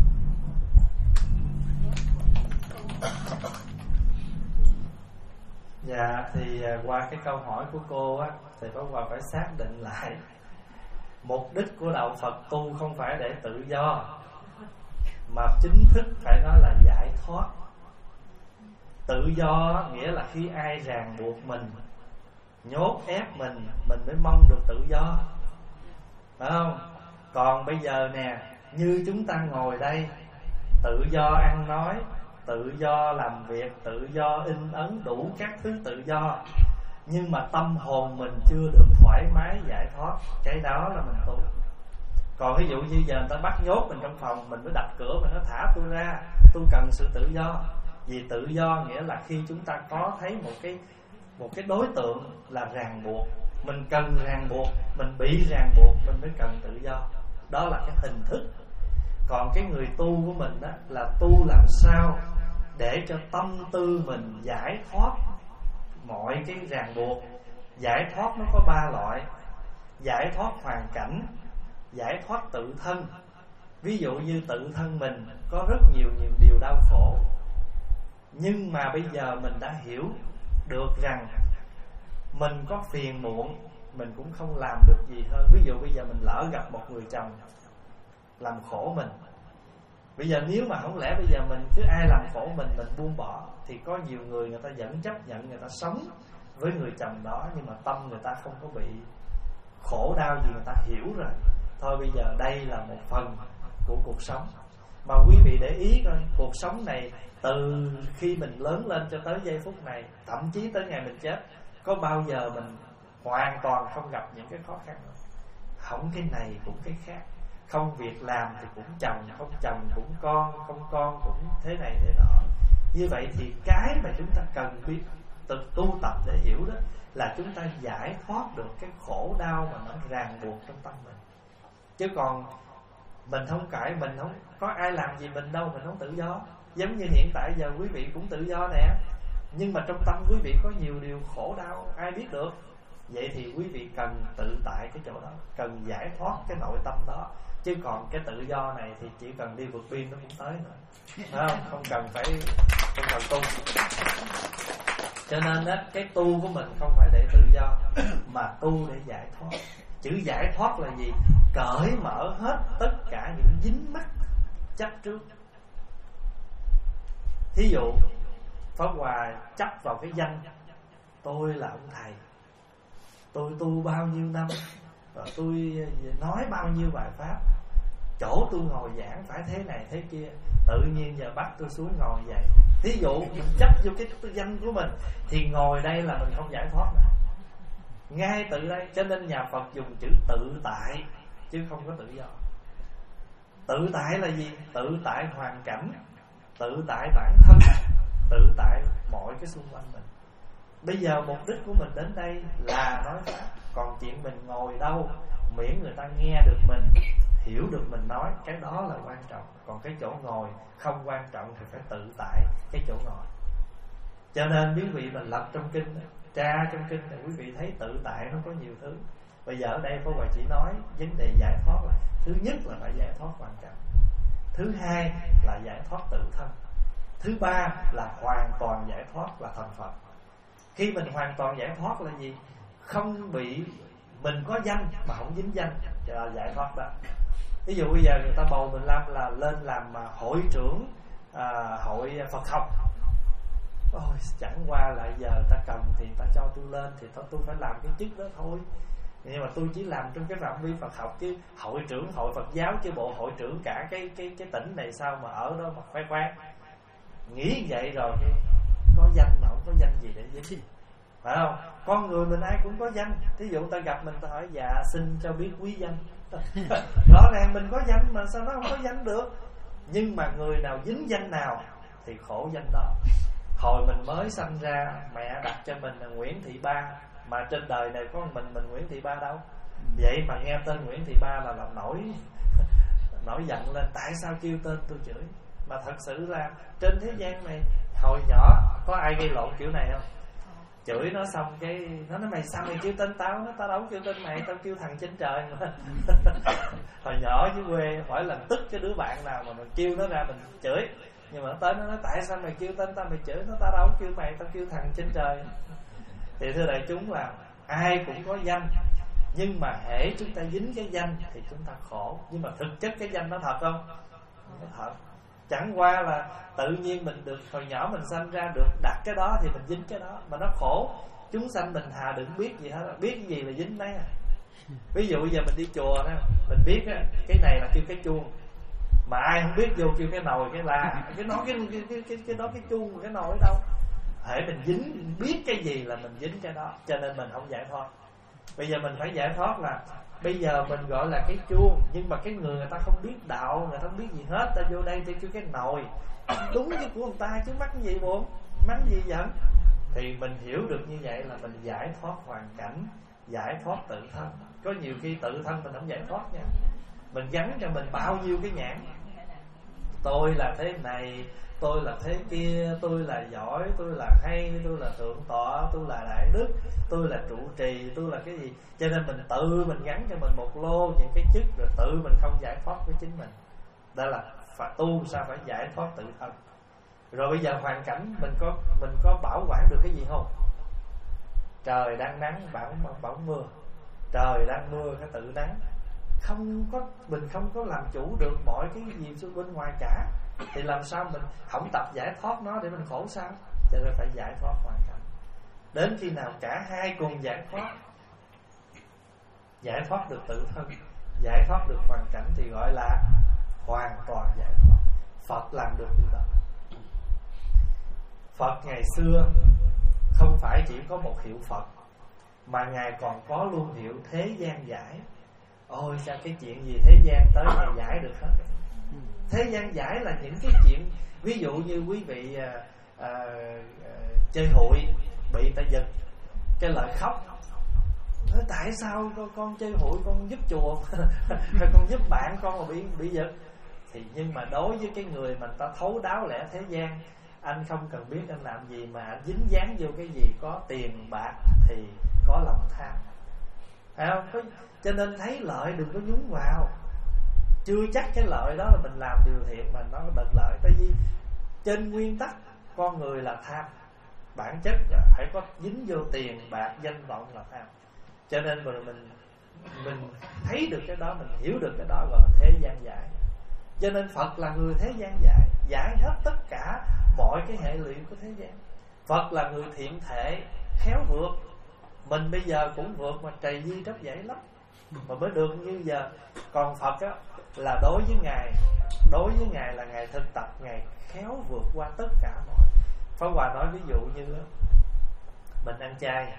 Dạ, thì qua cái câu hỏi của cô á, thì Pháp Hòa phải xác định lại mục đích của đạo Phật tu không phải để tự do, mà chính thức phải nói là giải thoát. Tự do nghĩa là khi ai ràng buộc mình, nhốt ép mình, mình mới mong được tự do, phải không? Còn bây giờ nè, như chúng ta ngồi đây, tự do ăn nói, tự do làm việc, tự do in ấn, đủ các thứ tự do, nhưng mà tâm hồn mình chưa được thoải mái giải thoát, cái đó là mình tu. Còn ví dụ như giờ người ta bắt nhốt mình trong phòng, mình mới đập cửa, mình nói thả tôi ra, tôi cần sự tự do. Vì tự do nghĩa là khi chúng ta có thấy một cái một cái đối tượng là ràng buộc, mình cần ràng buộc, mình bị ràng buộc, mình mới cần tự do. Đó là cái hình thức. Còn cái người tu của mình đó là tu làm sao để cho tâm tư mình giải thoát mọi cái ràng buộc. Giải thoát nó có ba loại: giải thoát hoàn cảnh, giải thoát tự thân. Ví dụ như tự thân mình có rất nhiều nhiều điều đau khổ, nhưng mà bây giờ mình đã hiểu được rằng mình có phiền muộn, mình cũng không làm được gì hơn. Ví dụ bây giờ mình lỡ gặp một người chồng làm khổ mình, bây giờ nếu mà không lẽ bây giờ mình cứ ai làm khổ mình mình buông bỏ, thì có nhiều người người ta vẫn chấp nhận, người ta sống với người chồng đó, nhưng mà tâm người ta không có bị khổ đau gì, người ta hiểu rồi. Thôi bây giờ đây là một phần của cuộc sống. Mà quý vị để ý coi, cuộc sống này từ khi mình lớn lên cho tới giây phút này, thậm chí tới ngày mình chết, có bao giờ mình hoàn toàn không gặp những cái khó khăn không? Không cái này cũng cái khác. Không việc làm thì cũng chồng, không chồng cũng con, không con cũng thế này thế nọ. Như vậy thì cái mà chúng ta cần biết tự tu tập để hiểu đó là chúng ta giải thoát được cái khổ đau mà nó ràng buộc trong tâm mình. Chứ còn mình không cãi, mình không có ai làm gì mình đâu, mình không tự do. Giống như hiện tại giờ quý vị cũng tự do nè, nhưng mà trong tâm quý vị có nhiều điều khổ đau, ai biết được. Vậy thì quý vị cần tự tại cái chỗ đó, cần giải thoát cái nội tâm đó. Chứ còn cái tự do này thì chỉ cần đi vượt biên nó cũng tới nữa, phải không? Không cần phải không cần tu. Cho nên á, cái tu của mình không phải để tự do, mà tu để giải thoát. Chữ giải thoát là gì? Cởi mở hết tất cả những dính mắc chấp trước. Thí dụ Pháp Hòa chấp vào cái danh tôi là ông thầy, tôi tu bao nhiêu năm, và tôi nói bao nhiêu bài pháp, chỗ tôi ngồi giảng phải thế này thế kia, tự nhiên giờ bắt tôi xuống ngồi vậy. Thí dụ mình chấp vô cái danh của mình thì ngồi đây là mình không giải thoát nữa. Ngay từ đây, cho nên nhà Phật dùng chữ tự tại chứ không có tự do. Tự tại là gì? Tự tại hoàn cảnh, tự tại bản thân, tự tại mọi cái xung quanh mình. Bây giờ mục đích của mình đến đây là nói pháp, còn chuyện mình ngồi đâu, miễn người ta nghe được mình, hiểu được mình nói, cái đó là quan trọng. Còn cái chỗ ngồi không quan trọng thì phải tự tại cái chỗ ngồi. Cho nên quý vị mình lập trong kinh, tra trong kinh thì quý vị thấy tự tại nó có nhiều thứ. Bây giờ ở đây Pháp Hòa chỉ nói vấn đề giải thoát là thứ nhất là phải giải thoát hoàn cảnh, thứ hai là giải thoát tự thân, thứ ba là hoàn toàn giải thoát là thành Phật. Khi mình hoàn toàn giải thoát là gì? Không bị mình có danh mà không dính danh là giải thoát đó. Ví dụ bây giờ người ta bầu mình làm là lên làm hội trưởng à, hội Phật học. Ôi, chẳng qua là giờ người ta cần thì người ta cho tôi lên thì tôi, tôi phải làm cái chức đó thôi. Nhưng mà tôi chỉ làm trong cái phạm vi Phật học, chứ hội trưởng hội Phật giáo, chứ bộ hội trưởng cả cái cái cái tỉnh này sao mà ở đó mà khoe khoang. Nghĩ vậy rồi cái có danh mà không có danh gì để dính, phải không? Con người mình ai cũng có danh. Thí dụ ta gặp mình ta hỏi dạ xin cho biết quý danh. Rõ ràng mình có danh mà sao nó không có danh được. Nhưng mà người nào dính danh nào thì khổ danh đó. Hồi mình mới sanh ra, mẹ đặt cho mình là Nguyễn Thị Ba, mà trên đời này có mình mình Nguyễn Thị Ba đâu. Vậy mà nghe tên Nguyễn Thị Ba là làm nổi nổi giận lên, tại sao kêu tên tôi chửi. Mà thật sự ra trên thế gian này hồi nhỏ có ai gây lộn kiểu này không? Chửi nó xong cái nó nói mày sao mày kêu tên tao? Nó tao đâu kêu tên mày, tao kêu thằng trên trời mà. Hồi nhỏ dưới quê mỗi lần tức cái đứa bạn nào mà mình kêu nó ra mình chửi, nhưng mà nó tới nó nói tại sao mày kêu tên tao mày chửi nó, tao đâu kêu mày, tao kêu thằng trên trời. Thì thưa đại chúng là ai cũng có danh, nhưng mà hễ chúng ta dính cái danh thì chúng ta khổ. Nhưng mà thực chất cái danh nó thật không? Nó thật. Chẳng qua là tự nhiên mình được hồi nhỏ mình sanh ra được đặt cái đó thì mình dính cái đó, mà nó khổ. Chúng sanh mình thà đừng biết gì hết, biết cái gì là dính đấy à. Ví dụ bây giờ mình đi chùa đó, mình biết á, cái này là kêu cái chuông, mà ai không biết vô kêu cái nồi cái la, cái nó cái cái cái cái, cái đó cái chuông cái nồi ở đâu. Hễ mình dính mình biết cái gì là mình dính cái đó, cho nên mình không giải thoát. Bây giờ mình phải giải thoát là bây giờ mình gọi là cái chuông, nhưng mà cái người người ta không biết đạo, người ta không biết gì hết, ta vô đây ta kêu cái nồi. Đúng cái của người ta chứ mắc cái gì buồn, mắc gì giận. Thì mình hiểu được như vậy là mình giải thoát hoàn cảnh, giải thoát tự thân. Có nhiều khi tự thân mình không giải thoát nha, mình gắn cho mình bao nhiêu cái nhãn. Tôi là thế này, tôi là thế kia, tôi là giỏi, tôi là hay, tôi là thượng tọa, tôi là đại đức, tôi là trụ trì, tôi là cái gì. Cho nên mình tự mình gắn cho mình một lô những cái chức, rồi tự mình không giải thoát với chính mình. Đó là phải tu sao phải giải thoát tự thân. Rồi bây giờ hoàn cảnh mình có mình có bảo quản được cái gì không? Trời đang nắng bão bão mưa, trời đang mưa cái tự nắng, không có mình không có làm chủ được mọi cái gì xung bên ngoài cả, thì làm sao mình không tập giải thoát nó để mình khổ sao? Cho nên phải giải thoát hoàn cảnh. Đến khi nào cả hai cùng giải thoát, giải thoát được tự thân, giải thoát được hoàn cảnh, thì gọi là hoàn toàn giải thoát. Phật làm được điều đó. Phật ngày xưa không phải chỉ có một hiệu Phật, mà Ngài còn có luôn hiệu thế gian giải. Ôi sao cái chuyện gì thế gian tới Ngài giải được hết. Thế gian giải là những cái chuyện, ví dụ như quý vị à, à, à, chơi hụi bị ta giật cái lời khóc, nói tại sao con, con chơi hụi con giúp chùa hay con giúp bạn con mà bị bị giật. Thì nhưng mà đối với cái người mà ta thấu đáo lẽ thế gian, anh không cần biết anh làm gì mà anh dính dáng vô cái gì có tiền bạc thì có lòng tham, phải không? Có, cho nên thấy lợi đừng có nhúng vào. Chưa chắc cái lợi đó là mình làm điều thiện mà nó được lợi. Tại vì trên nguyên tắc con người là tham, bản chất là phải có dính vô tiền bạc danh vọng là tham. Cho nên mình mình mình thấy được cái đó, mình hiểu được cái đó gọi là thế gian giải. Cho nên Phật là người thế gian giải, giải hết tất cả mọi cái hệ lụy của thế gian. Phật là người thiện thể, khéo vượt. Mình bây giờ cũng vượt mà trầy di tróc dãy lắm mà mới được như giờ. Còn Phật á, là đối với Ngài, đối với Ngài là Ngài thực tập, Ngài khéo vượt qua tất cả mọi. Pháp Hòa nói ví dụ như á, mình ăn chay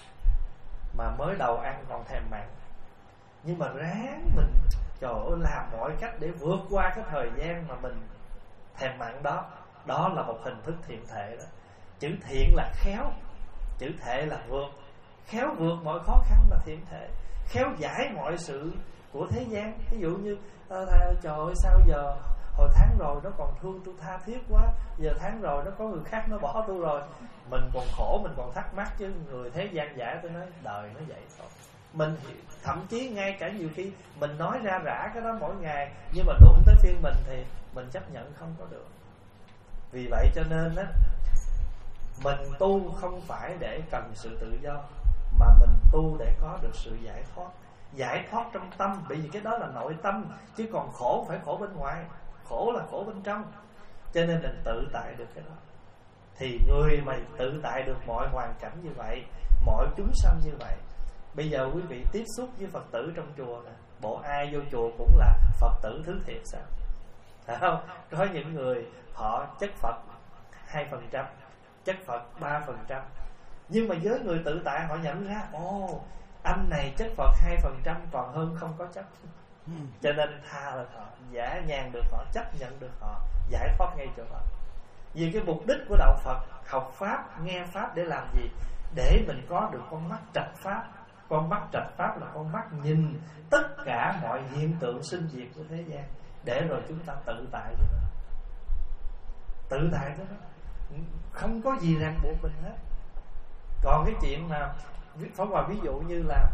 mà mới đầu ăn còn thèm mặn, nhưng mà ráng mình trời ơi làm mọi cách để vượt qua cái thời gian mà mình thèm mặn đó. Đó là một hình thức thiện thể đó. Chữ thiện là khéo, chữ thể là vượt. Khéo vượt mọi khó khăn là thiện thể, khéo giải mọi sự của thế gian. Ví dụ như trời ơi sao giờ hồi tháng rồi nó còn thương tôi tha thiết quá, giờ tháng rồi nó có người khác nó bỏ tôi rồi. Mình còn khổ, mình còn thắc mắc, chứ người thế gian giải tôi nói đời nó vậy thôi. Mình thậm chí ngay cả nhiều khi mình nói ra rã cái đó mỗi ngày, nhưng mà đụng tới phiên mình thì mình chấp nhận không có được. Vì vậy cho nên á, mình tu không phải để cần sự tự do, mà mình tu để có được sự giải thoát. Giải thoát trong tâm, bởi vì cái đó là nội tâm, chứ còn khổ phải khổ bên ngoài, khổ là khổ bên trong. Cho nên mình tự tại được cái đó. Thì người mà tự tại được mọi hoàn cảnh như vậy, mọi chúng sanh như vậy. Bây giờ quý vị tiếp xúc với Phật tử trong chùa nè, bộ ai vô chùa cũng là Phật tử thứ thiệt sao? Phải không? Có những người họ chất Phật hai phần trăm, chất Phật ba phần trăm. Nhưng mà với người tự tại họ nhận ra, ồ, anh này chất Phật hai phần trăm còn hơn không có chất. Cho nên tha là họ, giả nhàn được họ, chấp nhận được họ, giải thoát ngay chỗ họ. Vì cái mục đích của đạo Phật, học Pháp, nghe Pháp để làm gì? Để mình có được con mắt trạch Pháp. Con mắt trạch Pháp là con mắt nhìn tất cả mọi hiện tượng sinh diệt của thế gian, để rồi chúng ta tự tại với nó. Tự tại với nó, không có gì ràng buộc mình hết. Còn cái chuyện mà Pháp Hòa ví dụ như là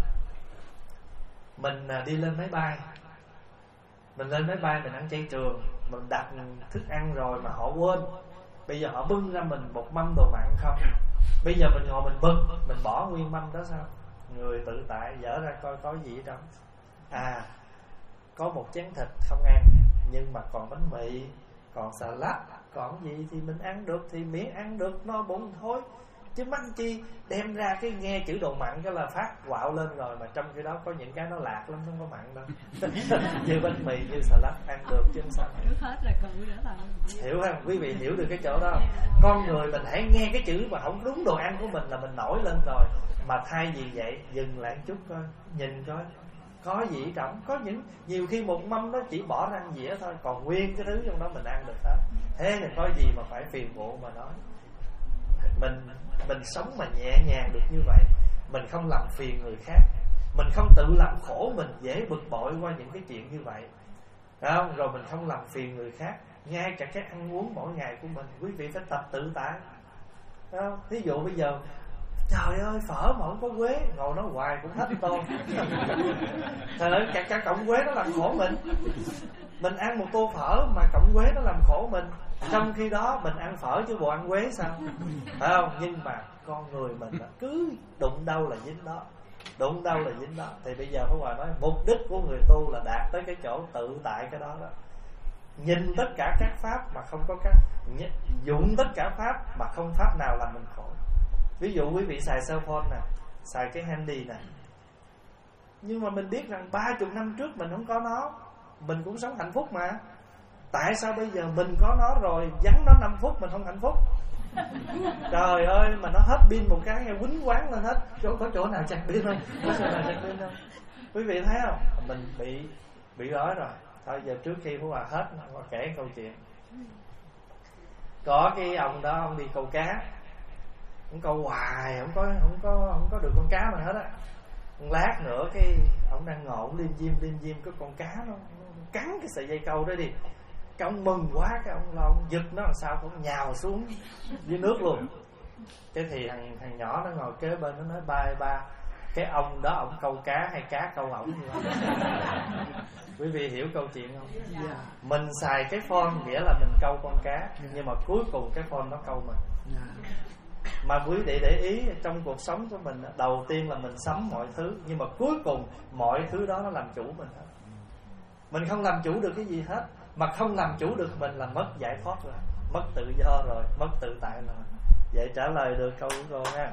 mình đi lên máy bay, mình lên máy bay mình ăn chay trường, mình đặt thức ăn rồi mà họ quên, bây giờ họ bưng ra mình một mâm đồ mặn không, bây giờ mình ngồi mình bưng, mình bỏ nguyên mâm đó sao? Người tự tại dở ra coi có gì ở trong. À, có một chén thịt không ăn, nhưng mà còn bánh mì, còn xà lách, còn gì thì mình ăn được thì miễn ăn được, no bụng thôi. Chứ mắc chi đem ra cái nghe chữ đồ mặn cái là phát quạo lên rồi, mà trong khi đó có những cái nó lạc lắm, không có mặn đâu. Như bánh mì, như xà lách ăn được chứ sao. Hiểu không? Quý vị hiểu được cái chỗ đó không? Con người mình hãy nghe cái chữ mà không đúng đồ ăn của mình là mình nổi lên rồi. Mà thay vì vậy dừng lại một chút coi, nhìn coi có gì trong. Có những nhiều khi một mâm nó chỉ bỏ răng dĩa thôi, còn nguyên cái thứ trong đó mình ăn được hết. Thế thì có gì mà phải phiền muộn mà nói. Mình mình sống mà nhẹ nhàng được như vậy, mình không làm phiền người khác, mình không tự làm khổ mình, dễ bực bội qua những cái chuyện như vậy, phải không? Rồi mình không làm phiền người khác, ngay cả cái ăn uống mỗi ngày của mình, quý vị phải tập tự tại, phải không? Ví dụ bây giờ trời ơi phở mà không có quế, ngồi nói hoài cũng hết tô. Trời ơi cả, cả cọng quế nó làm khổ mình. Mình ăn một tô phở mà cọng quế nó làm khổ mình, trong khi đó mình ăn phở chứ bộ ăn quế sao? Phải không? Nhưng mà con người mình là cứ đụng đâu là dính đó. đụng đâu là dính đó. Thì bây giờ Pháp Hòa nói mục đích của người tu là đạt tới cái chỗ tự tại cái đó đó. Nhìn tất cả các pháp mà không có các, dụng tất cả pháp mà không pháp nào làm mình khổ. Ví dụ quý vị xài cell phone nè, xài cái handy nè, nhưng mà mình biết rằng ba mươi năm trước mình không có nó, mình cũng sống hạnh phúc mà. Tại sao bây giờ mình có nó rồi vắng nó năm phút mình không hạnh phúc? Trời ơi, mà nó hết pin một cái nghe quýnh quán lên hết. Chỗ có chỗ nào chặt pin không? Có chỗ nào chặt pin không? Quý vị thấy không? Mình bị bị gói rồi. Thôi giờ trước khi Phú Hòa hết, Hòa kể câu chuyện. Có cái ông đó, ông đi câu cá, ông câu hoài, không có không có không có được con cá nào hết á. Lát nữa cái ông đang ngồi, ông liêm diêm liêm diêm cái con cá nó, nó cắn cái sợi dây câu đó đi. Cái ông mừng quá, cái ông lo ông giật nó làm sao, ông nhào xuống dưới nước luôn. Cái thì thằng thằng nhỏ nó ngồi kế bên, nó nói ba ba, cái ông đó ông câu cá hay cá câu ổng? Quý vị hiểu câu chuyện không? Yeah. Mình xài cái phone nghĩa là mình câu con cá, yeah. Nhưng mà cuối cùng cái phone nó câu mình. Yeah. Mà quý vị để ý trong cuộc sống của mình, đầu tiên là mình sắm mọi thứ, nhưng mà cuối cùng mọi thứ đó nó làm chủ mình hết. Mình không làm chủ được cái gì hết. Mà không làm chủ được mình là mất giải thoát rồi, mất tự do rồi, mất tự tại rồi. Vậy trả lời được câu của cô nha.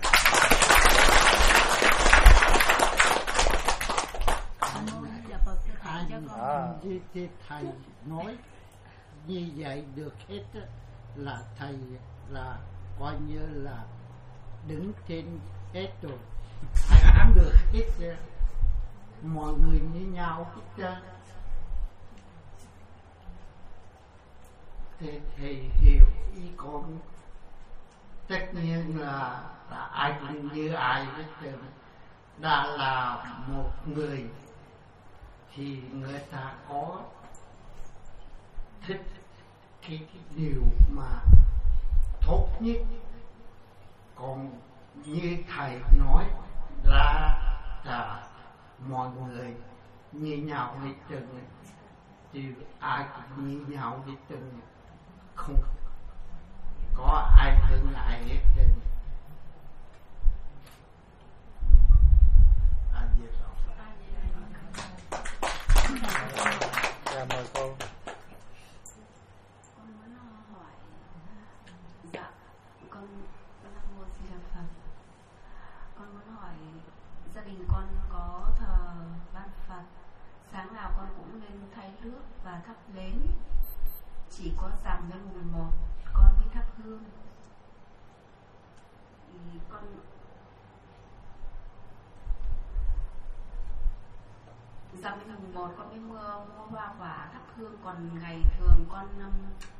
Thầy, thì thầy nói như vậy được hết là thầy là coi như là đứng trên hết rồi. Thầy cũng được hết, mọi người như nhau hết. Thì thầy hiểu ý con. Tất nhiên là, là ai cũng như ai hết trơn. Đã là một người thì người ta có thích cái, cái điều mà tốt nhất. Còn như thầy nói là, là mọi người như nhau hết trơn, thì ai cũng như nhau hết trơn, không có ai hơn ai hết trơn. Dạ mời cô. Con muốn hỏi, dạ con Nam Mô Di Đà Phật. Con muốn hỏi gia đình con có thờ ban Phật, sáng nào con cũng lên thay nước và thắp nến. Chỉ có rằm với mùng một con mới thắp hương. Thì con rằm với mùng một con mới mua, mua hoa quả thắp hương. Còn ngày thường con um,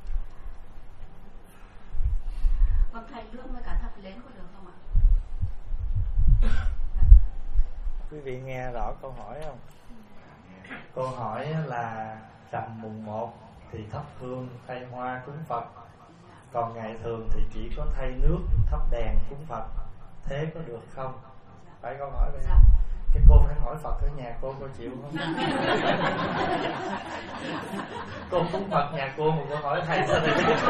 con thay nước với cả thắp nến có được không ạ? Quý vị nghe rõ câu hỏi không? Câu hỏi là rằm mùng một thì thắp hương thay hoa cúng Phật, còn ngày thường thì chỉ có thay nước thắp đèn cúng Phật. Thế có được không? Phải câu hỏi vậy không? Cái cô phải hỏi Phật ở nhà cô, cô chịu không? Cô cúng Phật nhà cô mà cô hỏi thầy sao thầy biết?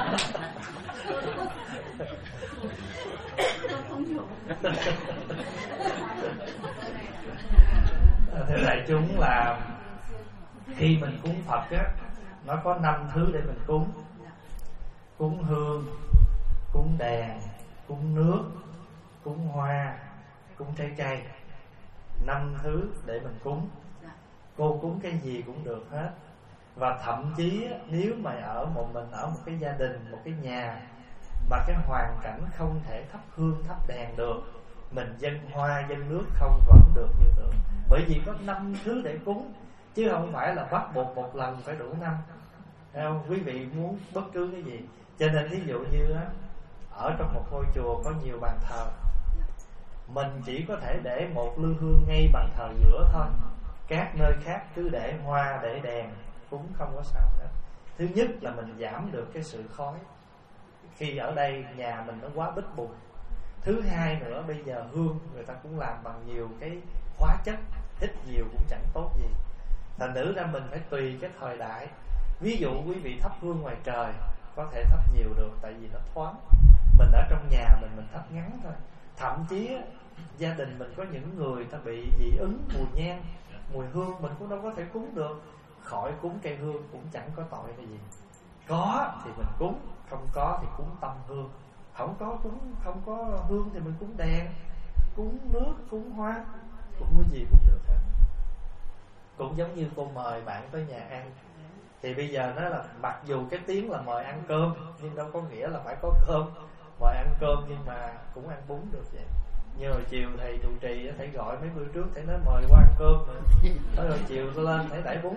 Thưa đại chúng là khi mình cúng Phật á, nó có năm thứ để mình cúng. Cúng hương, cúng đèn, cúng nước, cúng hoa, cúng trái cây. Năm thứ để mình cúng. Cô cúng cái gì cũng được hết. Và thậm chí nếu mà ở một mình ở một cái gia đình, một cái nhà mà cái hoàn cảnh không thể thắp hương thắp đèn được, mình dâng hoa dâng nước không vẫn được như tưởng. Bởi vì có năm thứ để cúng, chứ không phải là bắt buộc một lần phải đủ năm. Thấy không? Quý vị muốn bất cứ cái gì. Cho nên ví dụ như á, ở trong một ngôi chùa có nhiều bàn thờ, mình chỉ có thể để một lư hương ngay bàn thờ giữa thôi. Các nơi khác cứ để hoa, để đèn, cúng không có sao hết. Thứ nhất là mình giảm được cái sự khói khi ở đây nhà mình nó quá bít bùng. Thứ hai nữa, bây giờ hương người ta cũng làm bằng nhiều cái hóa chất, ít nhiều cũng chẳng tốt gì. Thành thử ra mình phải tùy cái thời đại. Ví dụ quý vị thắp hương ngoài trời có thể thắp nhiều được, tại vì nó thoáng. Mình ở trong nhà mình mình thắp ngắn thôi. Thậm chí gia đình mình có những người ta bị dị ứng mùi nhang, mùi hương, mình cũng đâu có thể cúng được. Khỏi cúng cây hương cũng chẳng có tội cái gì. Có thì mình cúng, không có thì cúng tâm hương. Không có cúng, không có hương thì mình cúng đèn, cúng nước, cúng hoa, cúng cái gì cũng được hết. Cũng giống như cô mời bạn tới nhà ăn, thì bây giờ nó là mặc dù cái tiếng là mời ăn cơm, nhưng đâu có nghĩa là phải có cơm. Mời ăn cơm nhưng mà cũng ăn bún được vậy. Như hồi chiều thầy trụ trì thầy gọi mấy bữa trước, thầy nói mời qua ăn cơm mà. Nói rồi chiều tôi lên thầy đẩy bún.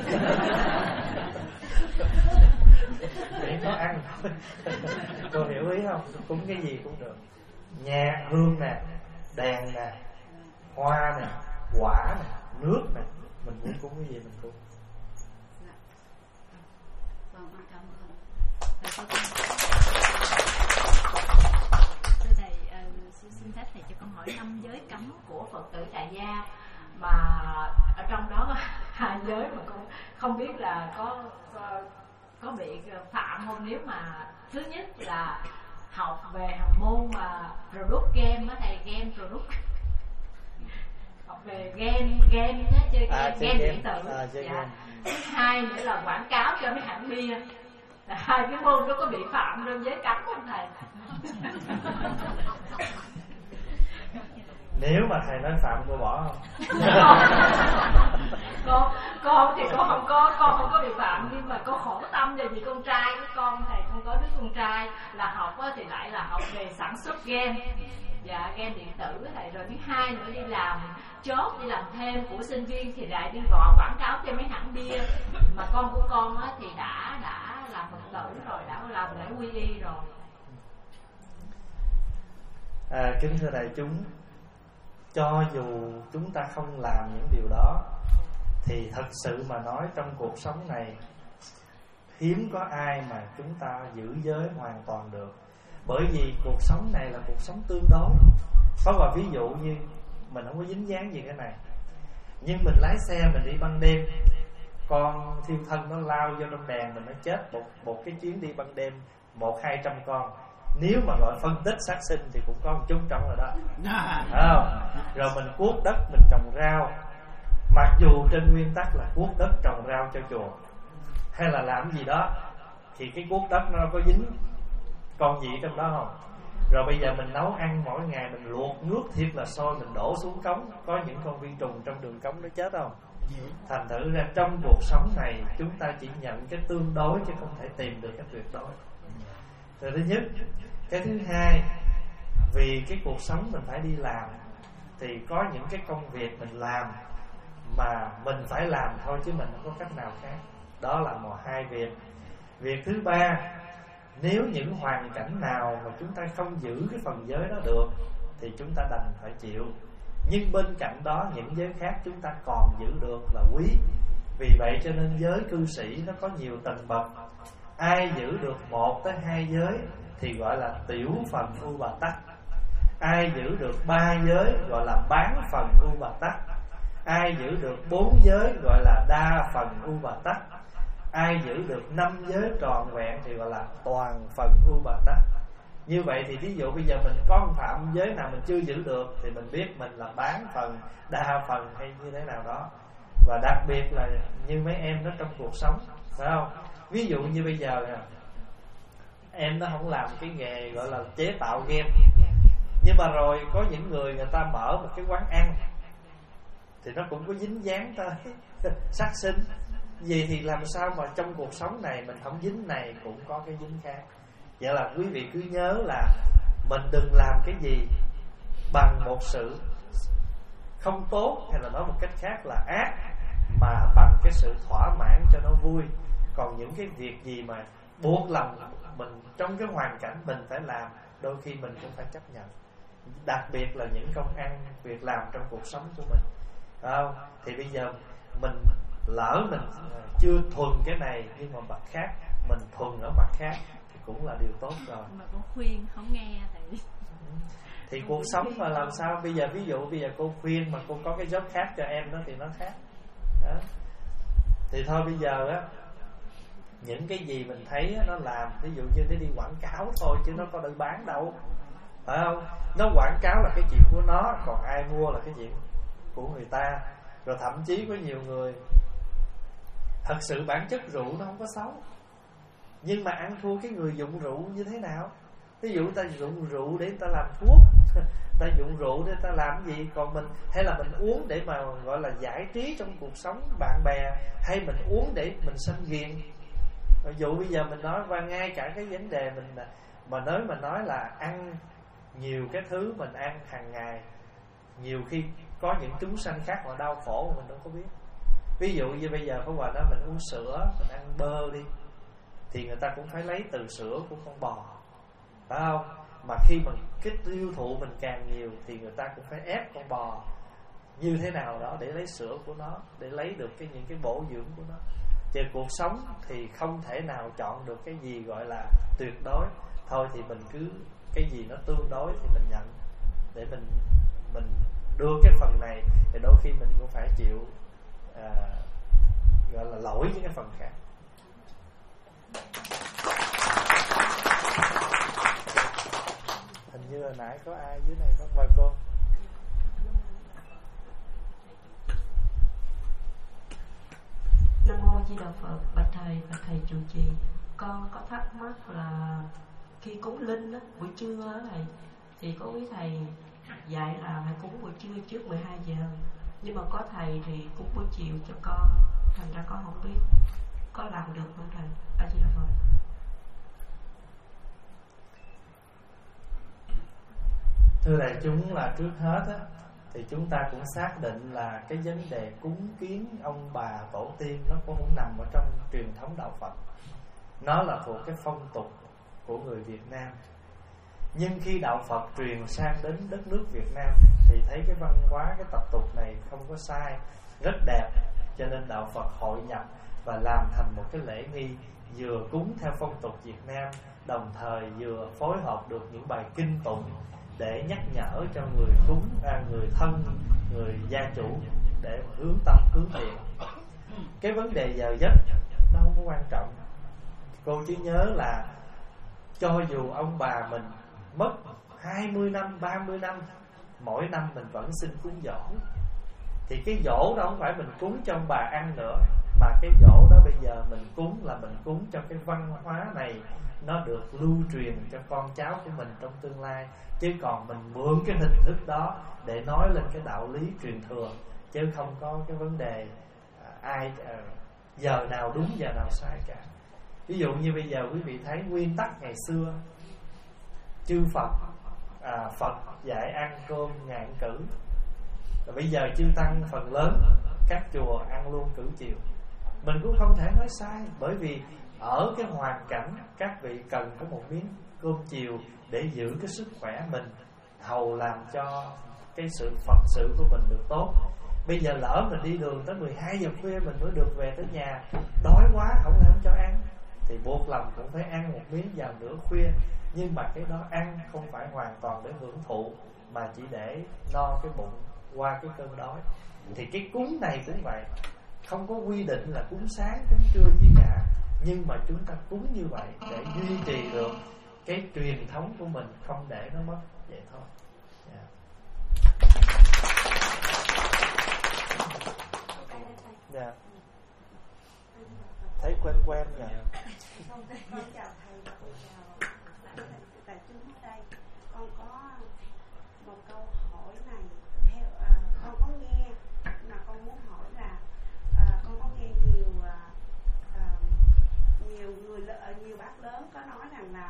Để có ăn thôi. Cô hiểu ý không? Cúng cái gì cũng được. Nhà hương nè, đèn nè, hoa nè, quả nè, nước nè, mình muốn cúng cái gì mình cúng. Vâng, con cảm ơn. Thưa thầy, uh, xin phép thầy cho con hỏi năm giới cấm của Phật tử tại gia, mà ở trong đó hai giới mà con không biết là có có, có bị phạm không. Nếu mà thứ nhất là học về môn mà product game á thầy, game product, học về game game đó, chơi game, à, chơi game game điện tử. À, dạ. game. Thứ hai nữa là quảng cáo cho mấy hãng bia. Hai cái môn đó có bị phạm trong giới cấm không thầy? Nếu mà thầy nói phạm cô bỏ không? con con thì con không có con không có bị phạm, nhưng mà con khổ tâm về vì con trai của con thầy, con có đứa con trai là học thì lại là học về sản xuất game, dạ game điện tử thầy. Rồi thứ hai nữa đi làm chốt, đi làm thêm của sinh viên thì lại đi gọi quảng cáo cho mấy hãng bia. Mà con của con á, thì đã đã làm Phật tử rồi, đã làm lễ quy y rồi. À, kính thưa đại chúng, cho dù chúng ta không làm những điều đó thì thật sự mà nói trong cuộc sống này hiếm có ai mà chúng ta giữ giới hoàn toàn được. Bởi vì cuộc sống này là cuộc sống tương đối. Có một ví dụ như mình không có dính dáng gì cái này, nhưng mình lái xe mình đi ban đêm, con thiêu thân nó lao vô trong đèn mình, nó chết một, một cái chuyến đi ban đêm một hai trăm con. Nếu mà gọi phân tích sát sinh thì cũng có một chút trong rồi đó, phải không? Rồi mình cuốc đất mình trồng rau, mặc dù trên nguyên tắc là cuốc đất trồng rau cho chùa hay là làm gì đó, thì cái cuốc đất nó có dính con gì trong đó không? Rồi bây giờ mình nấu ăn mỗi ngày, mình luộc nước thiệt là sôi, mình đổ xuống cống, có những con vi trùng trong đường cống nó chết không? Thành thử ra trong cuộc sống này chúng ta chỉ nhận cái tương đối chứ không thể tìm được cái tuyệt đối. Rồi thứ nhất. Cái thứ hai, vì cái cuộc sống mình phải đi làm thì có những cái công việc mình làm mà mình phải làm thôi chứ mình không có cách nào khác. Đó là một hai việc. Việc thứ ba, nếu những hoàn cảnh nào mà chúng ta không giữ cái phần giới đó được thì chúng ta đành phải chịu. Nhưng bên cạnh đó những giới khác chúng ta còn giữ được là quý. Vì vậy cho nên giới cư sĩ nó có nhiều tầng bậc. Ai giữ được một tới hai giới thì gọi là tiểu phần U Bà Tắc. Ai giữ được ba giới gọi là bán phần U Bà Tắc. Ai giữ được bốn giới gọi là đa phần U Bà Tắc. Ai giữ được năm giới trọn vẹn thì gọi là toàn phần U Bà Tắc. Như vậy thì ví dụ bây giờ mình có một phạm giới nào mình chưa giữ được thì mình biết mình là bán phần, đa phần hay như thế nào đó. Và đặc biệt là như mấy em đó trong cuộc sống, phải không? Ví dụ như bây giờ nè, em nó không làm cái nghề gọi là chế tạo game, nhưng mà rồi có những người người ta mở một cái quán ăn thì nó cũng có dính dáng tới sát sinh. Vậy thì làm sao mà trong cuộc sống này mình không dính này cũng có cái dính khác. Vậy là quý vị cứ nhớ là mình đừng làm cái gì bằng một sự không tốt, hay là nói một cách khác là ác, mà bằng cái sự thỏa mãn cho nó vui. Còn những cái việc gì mà buộc lòng mình trong cái hoàn cảnh mình phải làm, đôi khi mình cũng phải chấp nhận. Đặc biệt là những công ăn việc làm trong cuộc sống của mình, phải không? Thì bây giờ mình lỡ mình chưa thuần cái này, nhưng mà mặt khác mình thuần ở mặt khác thì cũng là điều tốt rồi. Mà con khuyên không nghe thầy. Thì cuộc sống mà làm sao? Bây giờ ví dụ bây giờ cô khuyên mà cô có cái job khác cho em đó thì nó khác đó. Thì thôi bây giờ á, những cái gì mình thấy á, nó làm, ví dụ như nó đi quảng cáo thôi chứ nó có được bán đâu, phải không? Nó quảng cáo là cái chuyện của nó, còn ai mua là cái chuyện của người ta. Rồi thậm chí có nhiều người thật sự bản chất rượu nó không có xấu, nhưng mà ăn thua cái người dụng rượu như thế nào. Ví dụ ta dụng rượu để người ta làm thuốc, ta dụng rượu để ta làm gì, còn mình hay là mình uống để mà gọi là giải trí trong cuộc sống bạn bè, hay mình uống để mình sân ghiền. Ví dụ bây giờ mình nói qua ngay cả cái vấn đề mình mà nói mà nói là ăn nhiều cái thứ mình ăn hàng ngày, nhiều khi có những chúng sanh khác họ đau khổ mà mình đâu có biết. Ví dụ như bây giờ có Hòa nói mình uống sữa, mình ăn bơ đi, thì người ta cũng phải lấy từ sữa của con bò, phải không? Mà khi mà cái tiêu thụ mình càng nhiều thì người ta cũng phải ép con bò như thế nào đó để lấy sữa của nó, để lấy được cái những cái bổ dưỡng của nó. Chứ cuộc sống thì không thể nào chọn được cái gì gọi là tuyệt đối. Thôi thì mình cứ cái gì nó tương đối thì mình nhận, để mình mình đưa cái phần này, thì đôi khi mình cũng phải chịu à, gọi là lỗi với cái phần khác. Hình như là nãy có ai dưới này không? Mời cô. Nam mô Di Đà Phật. Bạch thầy, bạch thầy trụ trì, con có thắc mắc là khi cúng linh đó, buổi trưa đó thầy, thì có quý thầy dạy là phải cúng buổi trưa trước mười hai giờ, nhưng mà có thầy thì cúng buổi chiều cho con, thành ra con không biết có làm được không thầy? A Di Đà Phật. Thưa đại chúng, là trước hết á, thì chúng ta cũng xác định là cái vấn đề cúng kiến ông bà tổ tiên nó cũng nằm ở trong truyền thống đạo Phật, nó là thuộc cái phong tục của người Việt Nam. Nhưng khi đạo Phật truyền sang đến đất nước Việt Nam thì thấy cái văn hóa, cái tập tục này không có sai, rất đẹp, cho nên đạo Phật hội nhập và làm thành một cái lễ nghi vừa cúng theo phong tục Việt Nam, đồng thời vừa phối hợp được những bài kinh tụng để nhắc nhở cho người cúng, à, người thân, người gia chủ để hướng tâm hướng thiện. Cái vấn đề giờ giấc nó không có quan trọng. Cô chỉ nhớ là cho dù ông bà mình mất hai mươi năm, ba mươi năm, mỗi năm mình vẫn xin cúng giỗ, thì cái giỗ đó không phải mình cúng cho ông bà ăn nữa, mà cái giỗ đó bây giờ mình cúng là mình cúng cho cái văn hóa này nó được lưu truyền cho con cháu của mình trong tương lai. Chứ còn mình mượn cái hình thức đó để nói lên cái đạo lý truyền thừa, chứ không có cái vấn đề à, ai à, giờ nào đúng giờ nào sai cả. Ví dụ như bây giờ quý vị thấy nguyên tắc ngày xưa chư Phật à, Phật dạy ăn cơm ngàn cử, rồi bây giờ chư tăng phần lớn các chùa ăn luôn cử chiều. Mình cũng không thể nói sai, bởi vì ở cái hoàn cảnh các vị cần có một miếng cơm chiều để giữ cái sức khỏe mình, hầu làm cho cái sự Phật sự của mình được tốt. Bây giờ lỡ mình đi đường tới mười hai giờ khuya mình mới được về tới nhà, đói quá không lẽ không cho ăn, thì buộc lòng cũng phải ăn một miếng vào nửa khuya. Nhưng mà cái đó ăn không phải hoàn toàn để hưởng thụ, mà chỉ để no cái bụng qua cái cơn đói. Thì cái cúng này cũng vậy, không có quy định là cúng sáng cúng trưa gì cả, nhưng mà chúng ta cúng như vậy để duy trì được cái truyền thống của mình, không để nó mất. Vậy thôi. Yeah. Yeah. Thấy quen quen nhỉ? Con chào thầy và con chào đại chúng ở đây. Con có một câu hỏi này, theo à, con có nghe mà con muốn hỏi là à, con có nghe nhiều à, à, nhiều người nhiều bác lớn có nói rằng là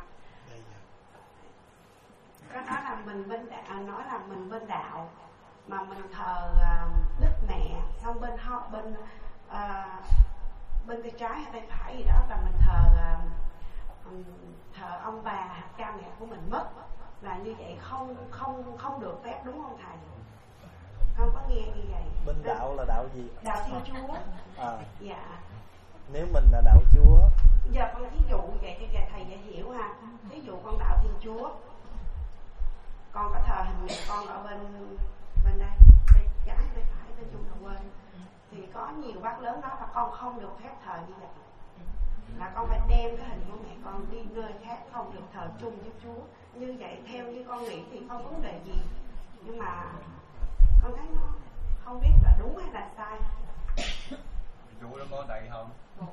có nói là mình bên đạo, nói là mình bên đạo mà mình thờ à, Đức Mẹ, xong bên họ bên à, bên tay trái hay tay phải gì đó là mình thờ à, thờ ông bà hoặc cha mẹ của mình mất, là như vậy không không không được phép, đúng không thầy? Không có nghe như vậy. Bên đạo là đạo gì? Đạo Thiên Chúa. À. Dạ. Nếu mình là đạo Chúa. Giờ con ví dụ vậy cho thầy dễ hiểu ha. Ví dụ con đạo Thiên Chúa, con có thờ hình mẹ con ở bên bên đây, bên trái bên phải bên trung là quên, thì có nhiều bác lớn nói là con không được phép thờ như vậy. là con phải đem cái hình của mẹ con đi nơi khác, không được thờ chung với Chúa. Như vậy theo như con nghĩ thì không vấn đề gì, nhưng mà con thấy nó không biết là đúng hay là sai. Chú nó có đây không?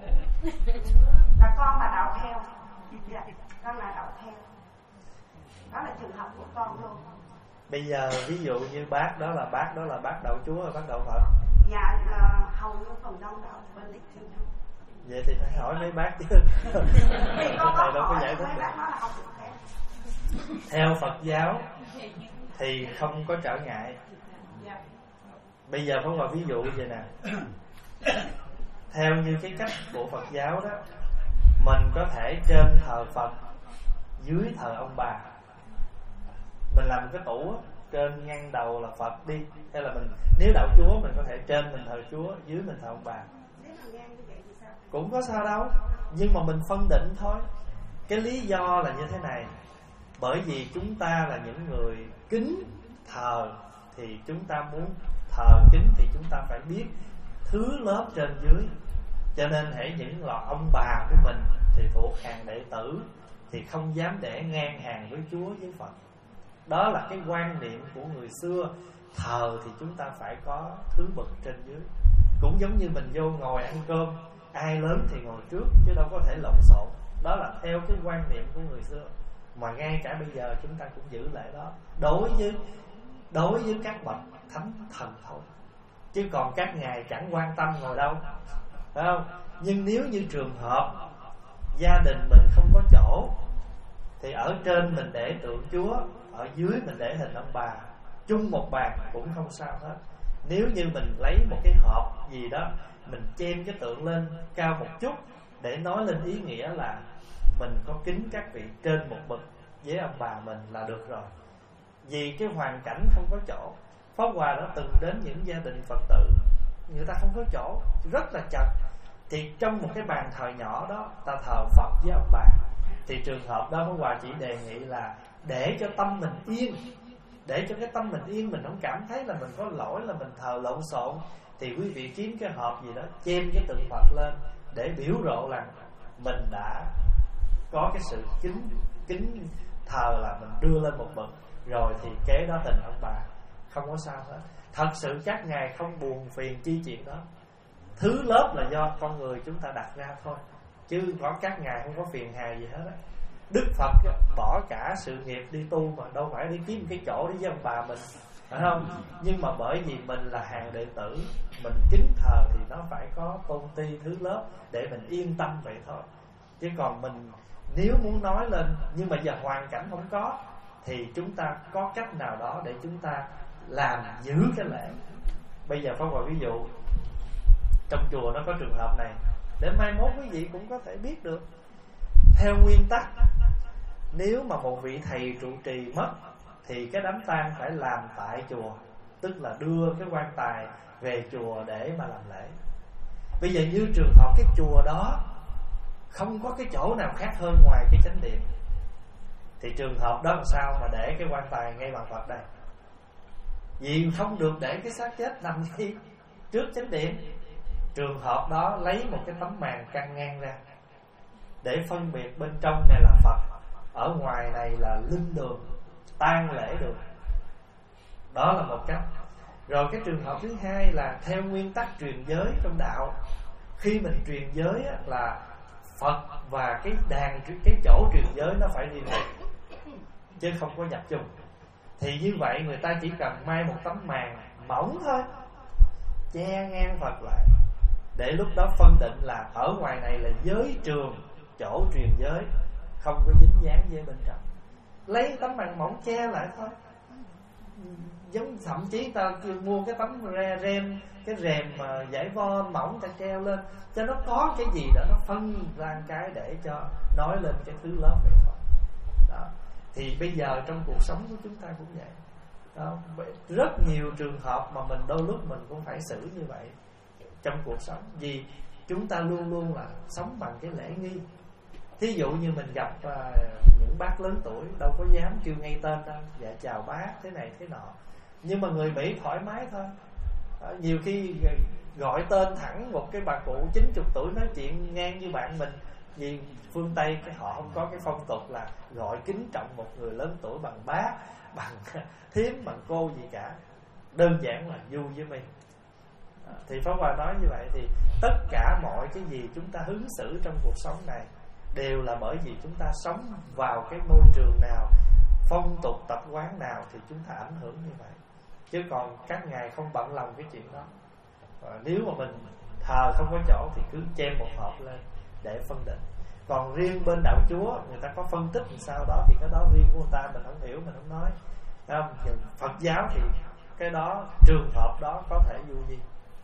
Là con là đạo theo. Dạ, con là đạo theo. Đó là trường hợp của con luôn. Bây giờ ví dụ như bác đó là bác đó là bác đạo Chúa hay bác đạo Phật? Dạ, uh, hầu như phần đông đạo bên lịch thiên. Vậy thì phải hỏi mấy bác chứ. Thì con này đâu có hỏi giải thích mấy bác được. nói là không được phép. Theo Phật giáo thì không có trở ngại. Dạ. Bây giờ có một ví dụ vậy nè. Theo như cái cách của Phật giáo đó, mình có thể trên thờ Phật, dưới thờ ông bà. Mình làm cái tủ á, trên ngang đầu là Phật đi, hay là mình nếu đạo Chúa mình có thể trên mình thờ Chúa, dưới mình thờ ông bà. Cũng có sao đâu, nhưng mà mình phân định thôi. Cái lý do là như thế này. Bởi vì chúng ta là những người kính thờ, thì chúng ta muốn thờ kính thì chúng ta phải biết thứ lớp trên dưới. Cho nên hễ những là ông bà của mình thì thuộc hàng đệ tử, thì không dám để ngang hàng với Chúa với Phật. Đó là cái quan niệm của người xưa. Thờ thì chúng ta phải có thứ bậc trên dưới. Cũng giống như mình vô ngồi ăn cơm, ai lớn thì ngồi trước, chứ đâu có thể lộn xộn. Đó là theo cái quan niệm của người xưa. Mà ngay cả bây giờ chúng ta cũng giữ lại đó. Đối với Đối với các bậc thánh thần thôi. Chứ còn các ngài chẳng quan tâm ngồi đâu, phải không? Nhưng nếu như trường hợp gia đình mình không có chỗ, thì ở trên mình để tượng Chúa, ở dưới mình để hình ông bà, chung một bàn cũng không sao hết. Nếu như mình lấy một cái hộp gì đó, mình chêm cái tượng lên cao một chút, để nói lên ý nghĩa là mình có kính các vị trên một bậc với ông bà mình là được rồi. Vì cái hoàn cảnh không có chỗ. Pháp Hòa đã từng đến những gia đình Phật tử, người ta không có chỗ, rất là chật. Thì trong một cái bàn thờ nhỏ đó, ta thờ Phật với ông bà. Thì trường hợp đó Pháp Hòa chỉ đề nghị là để cho tâm mình yên, để cho cái tâm mình yên, mình không cảm thấy là mình có lỗi, là mình thờ lộn xộn, thì quý vị kiếm cái hộp gì đó, chêm cái tượng Phật lên, để biểu lộ rằng mình đã có cái sự kính kính thờ, là mình đưa lên một bậc, rồi thì kế đó hình ông bà, không có sao hết. Thật sự các ngài không buồn phiền chi chuyện đó. Thứ lớp là do con người chúng ta đặt ra thôi, chứ có các ngài không có phiền hà gì hết á. Đức Phật bỏ cả sự nghiệp đi tu mà đâu phải đi kiếm cái chỗ để với ông bà mình, phải không? Nhưng mà bởi vì mình là hàng đệ tử, mình kính thờ thì nó phải có tôn ti thứ lớp để mình yên tâm vậy thôi. Chứ còn mình nếu muốn nói lên, nhưng mà giờ hoàn cảnh không có, thì chúng ta có cách nào đó để chúng ta làm giữ cái lễ. Bây giờ Pháp Hòa ví dụ, trong chùa nó có trường hợp này, để mai mốt quý vị cũng có thể biết được. Theo nguyên tắc, nếu mà một vị thầy trụ trì mất, thì cái đám tang phải làm tại chùa, tức là đưa cái quan tài về chùa để mà làm lễ. Bây giờ như trường hợp cái chùa đó không có cái chỗ nào khác hơn ngoài cái chánh điện, thì trường hợp đó làm sao mà để cái quan tài ngay bàn Phật đây? Vì không được để cái xác chết nằm ngay trước chánh điện. Trường hợp đó lấy một cái tấm màn căng ngang ra, để phân biệt bên trong này là Phật, ở ngoài này là linh đường, tang lễ đường. Đó là một cách. Rồi cái trường hợp thứ hai là theo nguyên tắc truyền giới trong đạo. Khi mình truyền giới á, là Phật và cái đàn, cái chỗ truyền giới nó phải riêng biệt, chứ không có nhập chung. Thì như vậy người ta chỉ cần may một tấm màn mỏng thôi, che ngang Phật lại, để lúc đó phân định là ở ngoài này là giới trường, chỗ truyền giới, không có dính dáng với bên trong. Lấy tấm màn mỏng che lại thôi. Giống thậm chí ta mua cái tấm rem, cái rèm mà giải vo mỏng ta treo lên, cho nó có cái gì đó nó phân ra cái để cho nói lên cái thứ lớp vậy thôi. Đó. Thì bây giờ trong cuộc sống của chúng ta cũng vậy. Đó. Rất nhiều trường hợp mà mình đôi lúc mình cũng phải xử như vậy trong cuộc sống. Vì chúng ta luôn luôn là sống bằng cái lễ nghi. Thí dụ như mình gặp uh, những bác lớn tuổi, đâu có dám kêu ngay tên đâu, dạ chào bác thế này thế nọ. Nhưng mà người Mỹ thoải mái thôi. Đó, nhiều khi gọi tên thẳng một cái bà cụ chín mươi tuổi nói chuyện ngang như bạn mình, Vì phương Tây cái họ không có cái phong tục là gọi kính trọng một người lớn tuổi bằng bác, bằng thím, bằng cô gì cả. Đơn giản là du với mi. À, thì Pháp Hòa nói như vậy thì tất cả mọi cái gì chúng ta ứng xử trong cuộc sống này đều là bởi vì chúng ta sống vào cái môi trường nào, phong tục tập quán nào thì chúng ta ảnh hưởng như vậy. Chứ còn các ngài không bận lòng cái chuyện đó. Và nếu mà mình thờ không có chỗ thì cứ chêm một hộp lên để phân định. Còn riêng bên đạo Chúa người ta có phân tích làm sao đó thì cái đó riêng của người ta, mình không hiểu, mình không nói. Không? Phật giáo thì cái đó, trường hợp đó có thể vô vi.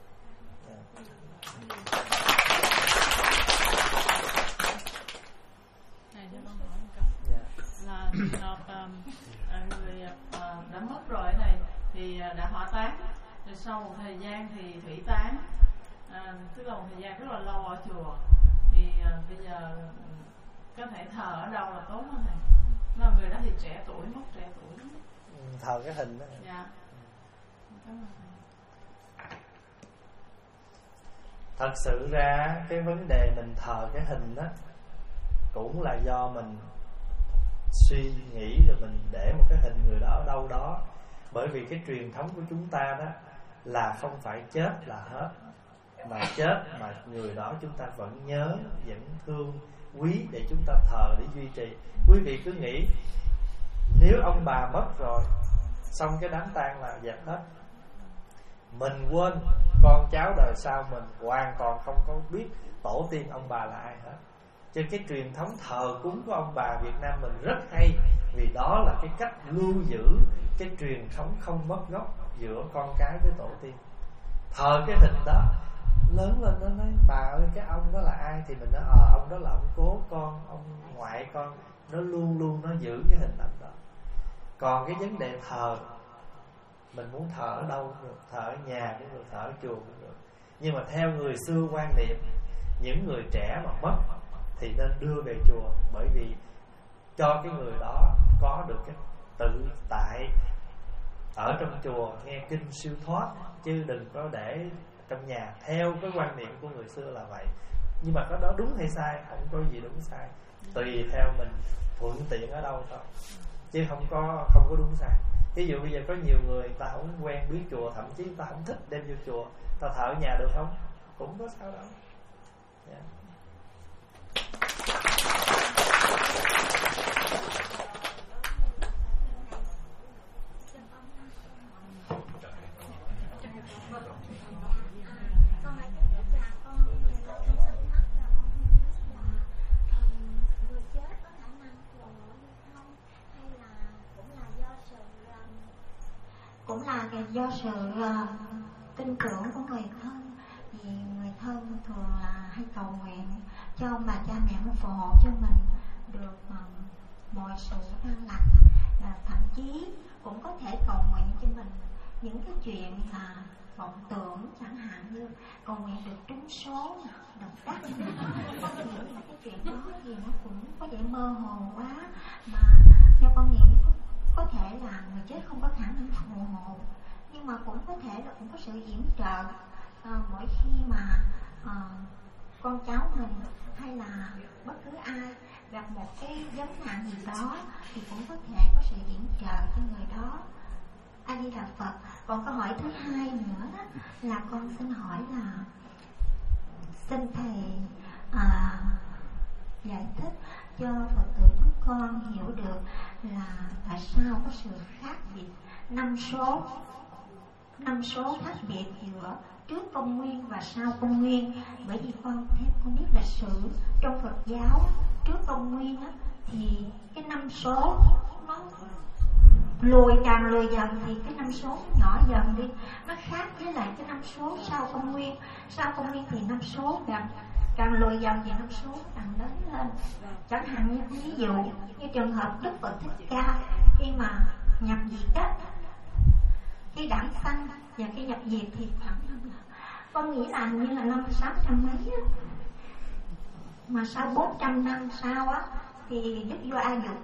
Này cho con hỏi một câu. Là trường hợp uh, người uh, đã mất rồi này thì uh, đã hỏa táng, rồi sau một thời gian thì thủy táng, uh, tức là một thời gian rất là lâu ở chùa. Thì uh, bây giờ có thể thờ ở đâu là tốt hơn thầy? Là người đó thì trẻ tuổi, mất trẻ tuổi. Thờ cái hình đó. Dạ. Cảm ơn thầy. Thật sự ra cái vấn đề mình thờ cái hình đó cũng là do mình suy nghĩ rồi mình để một cái hình người đó ở đâu đó. Bởi vì cái truyền thống của chúng ta đó là không phải chết là hết, mà chết mà người đó chúng ta vẫn nhớ, vẫn thương, quý để chúng ta thờ, để duy trì. Quý vị cứ nghĩ nếu ông bà mất rồi, xong cái đám tang là dẹp hết, mình quên, con cháu đời sau mình hoàn toàn không có biết tổ tiên ông bà là ai hết. Cho cái truyền thống thờ cúng của ông bà Việt Nam mình rất hay, vì đó là cái cách lưu giữ cái truyền thống không mất gốc giữa con cái với tổ tiên. Thờ cái hình đó, lớn lên nó nói bà ơi cái ông đó là ai, thì mình nói ờ à, ông đó là ông cố con, ông ngoại con. Nó luôn luôn nó giữ cái hình ảnh đó. Còn cái vấn đề thờ, mình muốn thờ ở đâu cũng được, thờ ở nhà cũng được, thờ ở chùa cũng được. Nhưng mà theo người xưa quan niệm, những người trẻ mà mất thì nên đưa về chùa, bởi vì cho cái người đó có được cái tự tại ở trong chùa nghe kinh siêu thoát, chứ đừng có để trong nhà. Theo cái quan niệm của người xưa là vậy. Nhưng mà cái đó đúng hay sai, không có gì đúng sai, tùy theo mình thuận tiện ở đâu thôi, chứ không có không có đúng sai. Ví dụ bây giờ có nhiều người ta không quen biết chùa, thậm chí ta không thích đem vô chùa, ta thờ ở nhà được không? Cũng có sao đâu. Yeah. Cũng là do sự uh, tin tưởng của người thân. Vì người thân thường là hay cầu nguyện cho ông bà cha mẹ muốn phù hộ cho mình được uh, mọi sự an lành, và thậm chí cũng có thể cầu nguyện cho mình những cái chuyện là vọng tưởng, chẳng hạn như cầu nguyện được trúng số, độc đắc. Những cái chuyện đó thì nó cũng có vẻ mơ hồ quá, mà theo con nghĩ có, có thể là người chết không có khả năng phù hộ, nhưng mà cũng có thể là cũng có sự yểm trợ. À, mỗi khi mà à, con cháu mình hay là bất cứ ai gặp một cái vấn nạn gì đó thì cũng có thể có sự yểm trợ cho người đó. A Di Đà Phật. Còn câu hỏi thứ hai nữa đó, là con xin hỏi là xin thầy à, giải thích cho Phật tử chúng con hiểu được là tại sao có sự khác biệt năm số năm số khác biệt giữa trước công nguyên và sau công nguyên. Bởi vì con theo con biết lịch sử trong Phật giáo, trước công nguyên á, thì cái năm số nó lùi, càng lùi dần thì cái năm số nó nhỏ dần đi, nó khác với lại cái năm số sau công nguyên. Sau công nguyên thì năm số càng càng lùi dần thì năm số càng lớn lên. Chẳng hạn như ví dụ như trường hợp Đức Phật Thích Ca khi mà nhập diệt á, cái đản sanh và cái nhập diệt thì khoảng con nghĩ là như là năm sáu trăm mấy á, mà sau bốn trăm năm sau á thì Đức Vua A Dục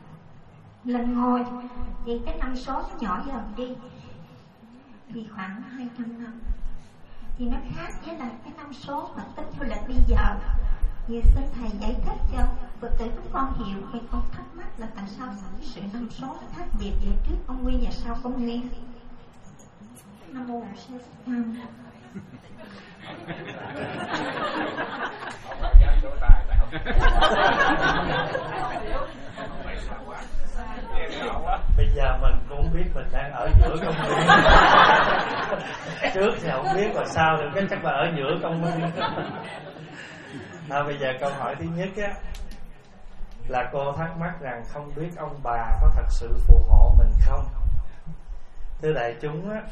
lên ngôi, thì cái năm số nó nhỏ dần đi, thì khoảng hai trăm năm. Thì nó khác với lại cái năm số mà tính theo lịch bây giờ, Như xin thầy giải thích cho Phật tử chúng con hiểu. Vì con thắc mắc là tại sao sự năm số nó khác biệt giữa trước công nguyên và sau công nguyên. Nam mô Bổn Sư Thích Ca. Bây giờ mình cũng biết mình đang ở giữa công viên. Trước thì không biết, và sau thì cái chắc là ở giữa công viên. À, bây giờ câu hỏi thứ nhất á, là cô thắc mắc rằng không biết ông bà có thật sự phù hộ mình không. Thưa đại chúng á,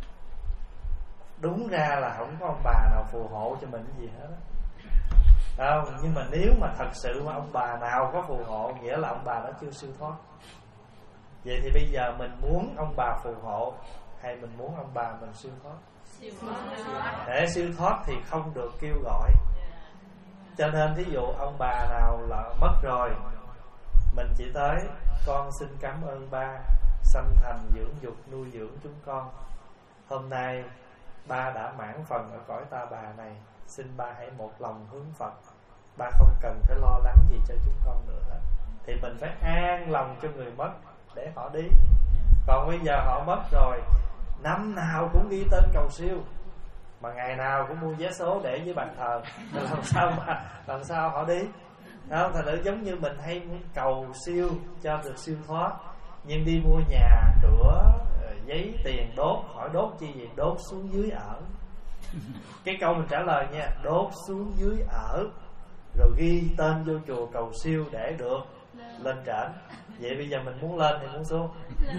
đúng ra là không có ông bà nào phù hộ cho mình cái gì hết á. Không, nhưng mà nếu mà thật sự mà ông bà nào có phù hộ, nghĩa là ông bà đó chưa siêu thoát. Vậy thì bây giờ mình muốn ông bà phù hộ hay mình muốn ông bà mình siêu thoát? Siêu thoát. Để siêu thoát thì không được kêu gọi. Cho nên thí dụ ông bà nào là mất rồi, mình chỉ tới con xin cảm ơn ba sanh thành dưỡng dục nuôi dưỡng chúng con. Hôm nay ba đã mãn phần ở cõi ta bà này, xin ba hãy một lòng hướng Phật. Ba không cần phải lo lắng gì cho chúng con nữa hết. Thì mình phải an lòng cho người mất để họ đi. Còn bây giờ họ mất rồi, năm nào cũng ghi tên cầu siêu, mà ngày nào cũng mua vé số để dưới bàn thờ, làm sao mà làm sao họ đi? Đó, thành ra giống như mình hay muốn cầu siêu cho được siêu thoát, nhưng đi mua nhà cửa giấy tiền đốt, hỏi đốt chi gì? Đốt xuống dưới ở. Cái câu mình trả lời nha, đốt xuống dưới ở, rồi ghi tên vô chùa cầu siêu để được lên trển. Vậy bây giờ mình muốn lên thì muốn xuống,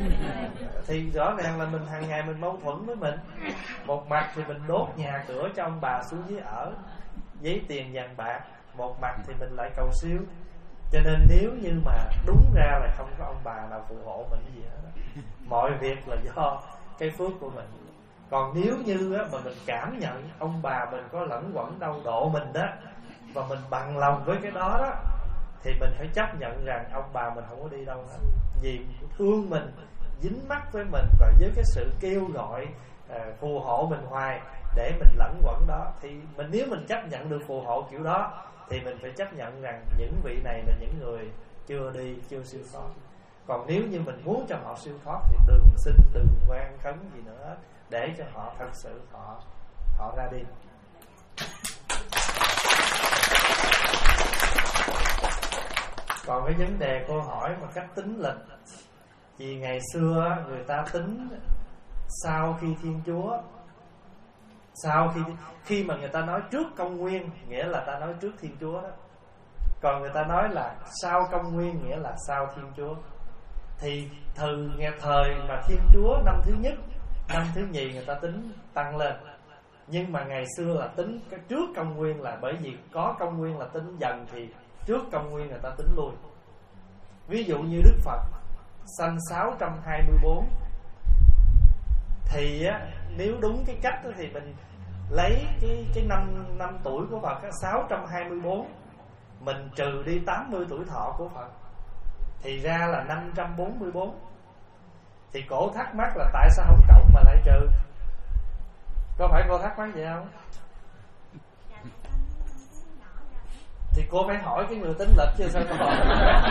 thì rõ ràng là mình hàng ngày mình mâu thuẫn với mình. Một mặt thì mình đốt nhà cửa cho ông bà xuống dưới ở, giấy tiền vàng bạc, một mặt thì mình lại cầu siêu. Cho nên nếu như mà đúng ra là không có ông bà nào phù hộ mình cái gì hết, mọi việc là do cái phước của mình. Còn nếu như á, mà mình cảm nhận ông bà mình có lẫn quẩn đâu độ mình đó, và mình bằng lòng với cái đó đó, thì mình phải chấp nhận rằng ông bà mình không có đi đâu hết. Vì thương mình, dính mắc với mình, và với cái sự kêu gọi à, phù hộ mình hoài để mình lẫn quẩn đó, thì mình nếu mình chấp nhận được phù hộ kiểu đó, thì mình phải chấp nhận rằng những vị này là những người chưa đi, chưa siêu thoát. Còn nếu như mình muốn cho họ siêu thoát thì đừng xin, đừng quan khấn gì nữa hết, để cho họ thật sự họ họ ra đi. Còn cái vấn đề cô hỏi mà cách tính lịch, vì ngày xưa người ta tính sau khi Thiên Chúa, sau khi khi mà người ta nói trước công nguyên nghĩa là ta nói trước Thiên Chúa đó. Còn người ta nói là sau công nguyên nghĩa là sau Thiên Chúa. Thì từ nghe thời mà Thiên Chúa năm thứ nhất, năm thứ nhì người ta tính tăng lên. Nhưng mà ngày xưa là tính cái trước công nguyên, là bởi vì có công nguyên là tính dần, thì trước công nguyên người ta tính lui. Ví dụ như Đức Phật sanh sáu trăm hai mươi tư, thì á, nếu đúng cái cách đó, thì mình lấy cái cái năm năm tuổi của Phật á, sáu trăm hai mươi tư, mình trừ đi tám mươi tuổi thọ của Phật, thì ra là năm trăm bốn mươi tư. Thì cổ thắc mắc là tại sao không cộng mà lại trừ? Có phải cô thắc mắc vậy không? Thì cô phải hỏi cái người tính lịch chứ sao cô hỏi.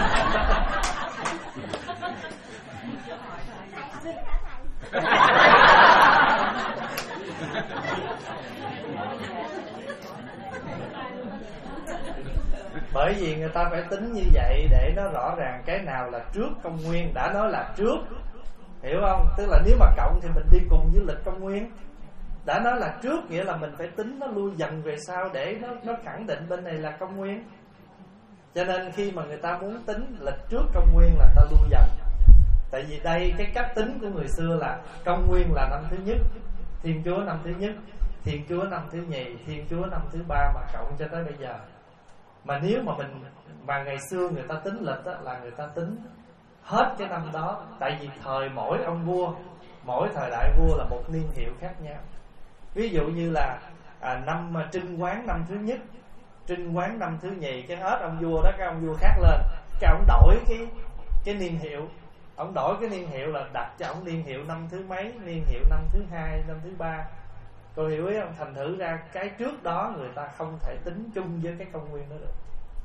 Bởi vì người ta phải tính như vậy để nó rõ ràng cái nào là trước công nguyên. Đã nói là trước, hiểu không? Tức là nếu mà cộng thì mình đi cùng với lịch công nguyên. Đã nói là trước nghĩa là mình phải tính nó lui dần về sau để nó, nó khẳng định bên này là công nguyên. Cho nên khi mà người ta muốn tính lịch trước công nguyên là ta lui dần. Tại vì đây cái cách tính của người xưa là công nguyên là năm thứ nhất, Thiên Chúa năm thứ nhất, Thiên Chúa năm thứ nhì, Thiên Chúa năm thứ ba, mà cộng cho tới bây giờ. Mà nếu mà mình mà ngày xưa người ta tính lịch đó, là người ta tính hết cái năm đó. Tại vì thời mỗi ông vua, mỗi thời đại vua là một niên hiệu khác nhau. Ví dụ như là à, năm Trinh Quán năm thứ nhất, Trinh Quán năm thứ nhì, cái hết ông vua đó, cái ông vua khác lên, cái ông đổi cái cái niên hiệu. Ông đổi cái niên hiệu là đặt cho ông niên hiệu năm thứ mấy, niên hiệu năm thứ hai, năm thứ ba. Cô hiểu ý không? Thành thử ra cái trước đó người ta không thể tính chung với cái công nguyên đó được,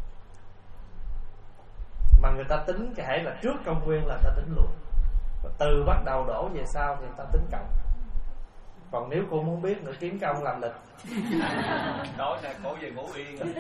mà người ta tính cái hệ là trước công nguyên là ta tính luôn, và từ bắt đầu đổ về sau thì người ta tính cộng. Còn nếu cô muốn biết nữa, kiếm công làm lịch. Nói nè, cổ về ngủ yên rồi.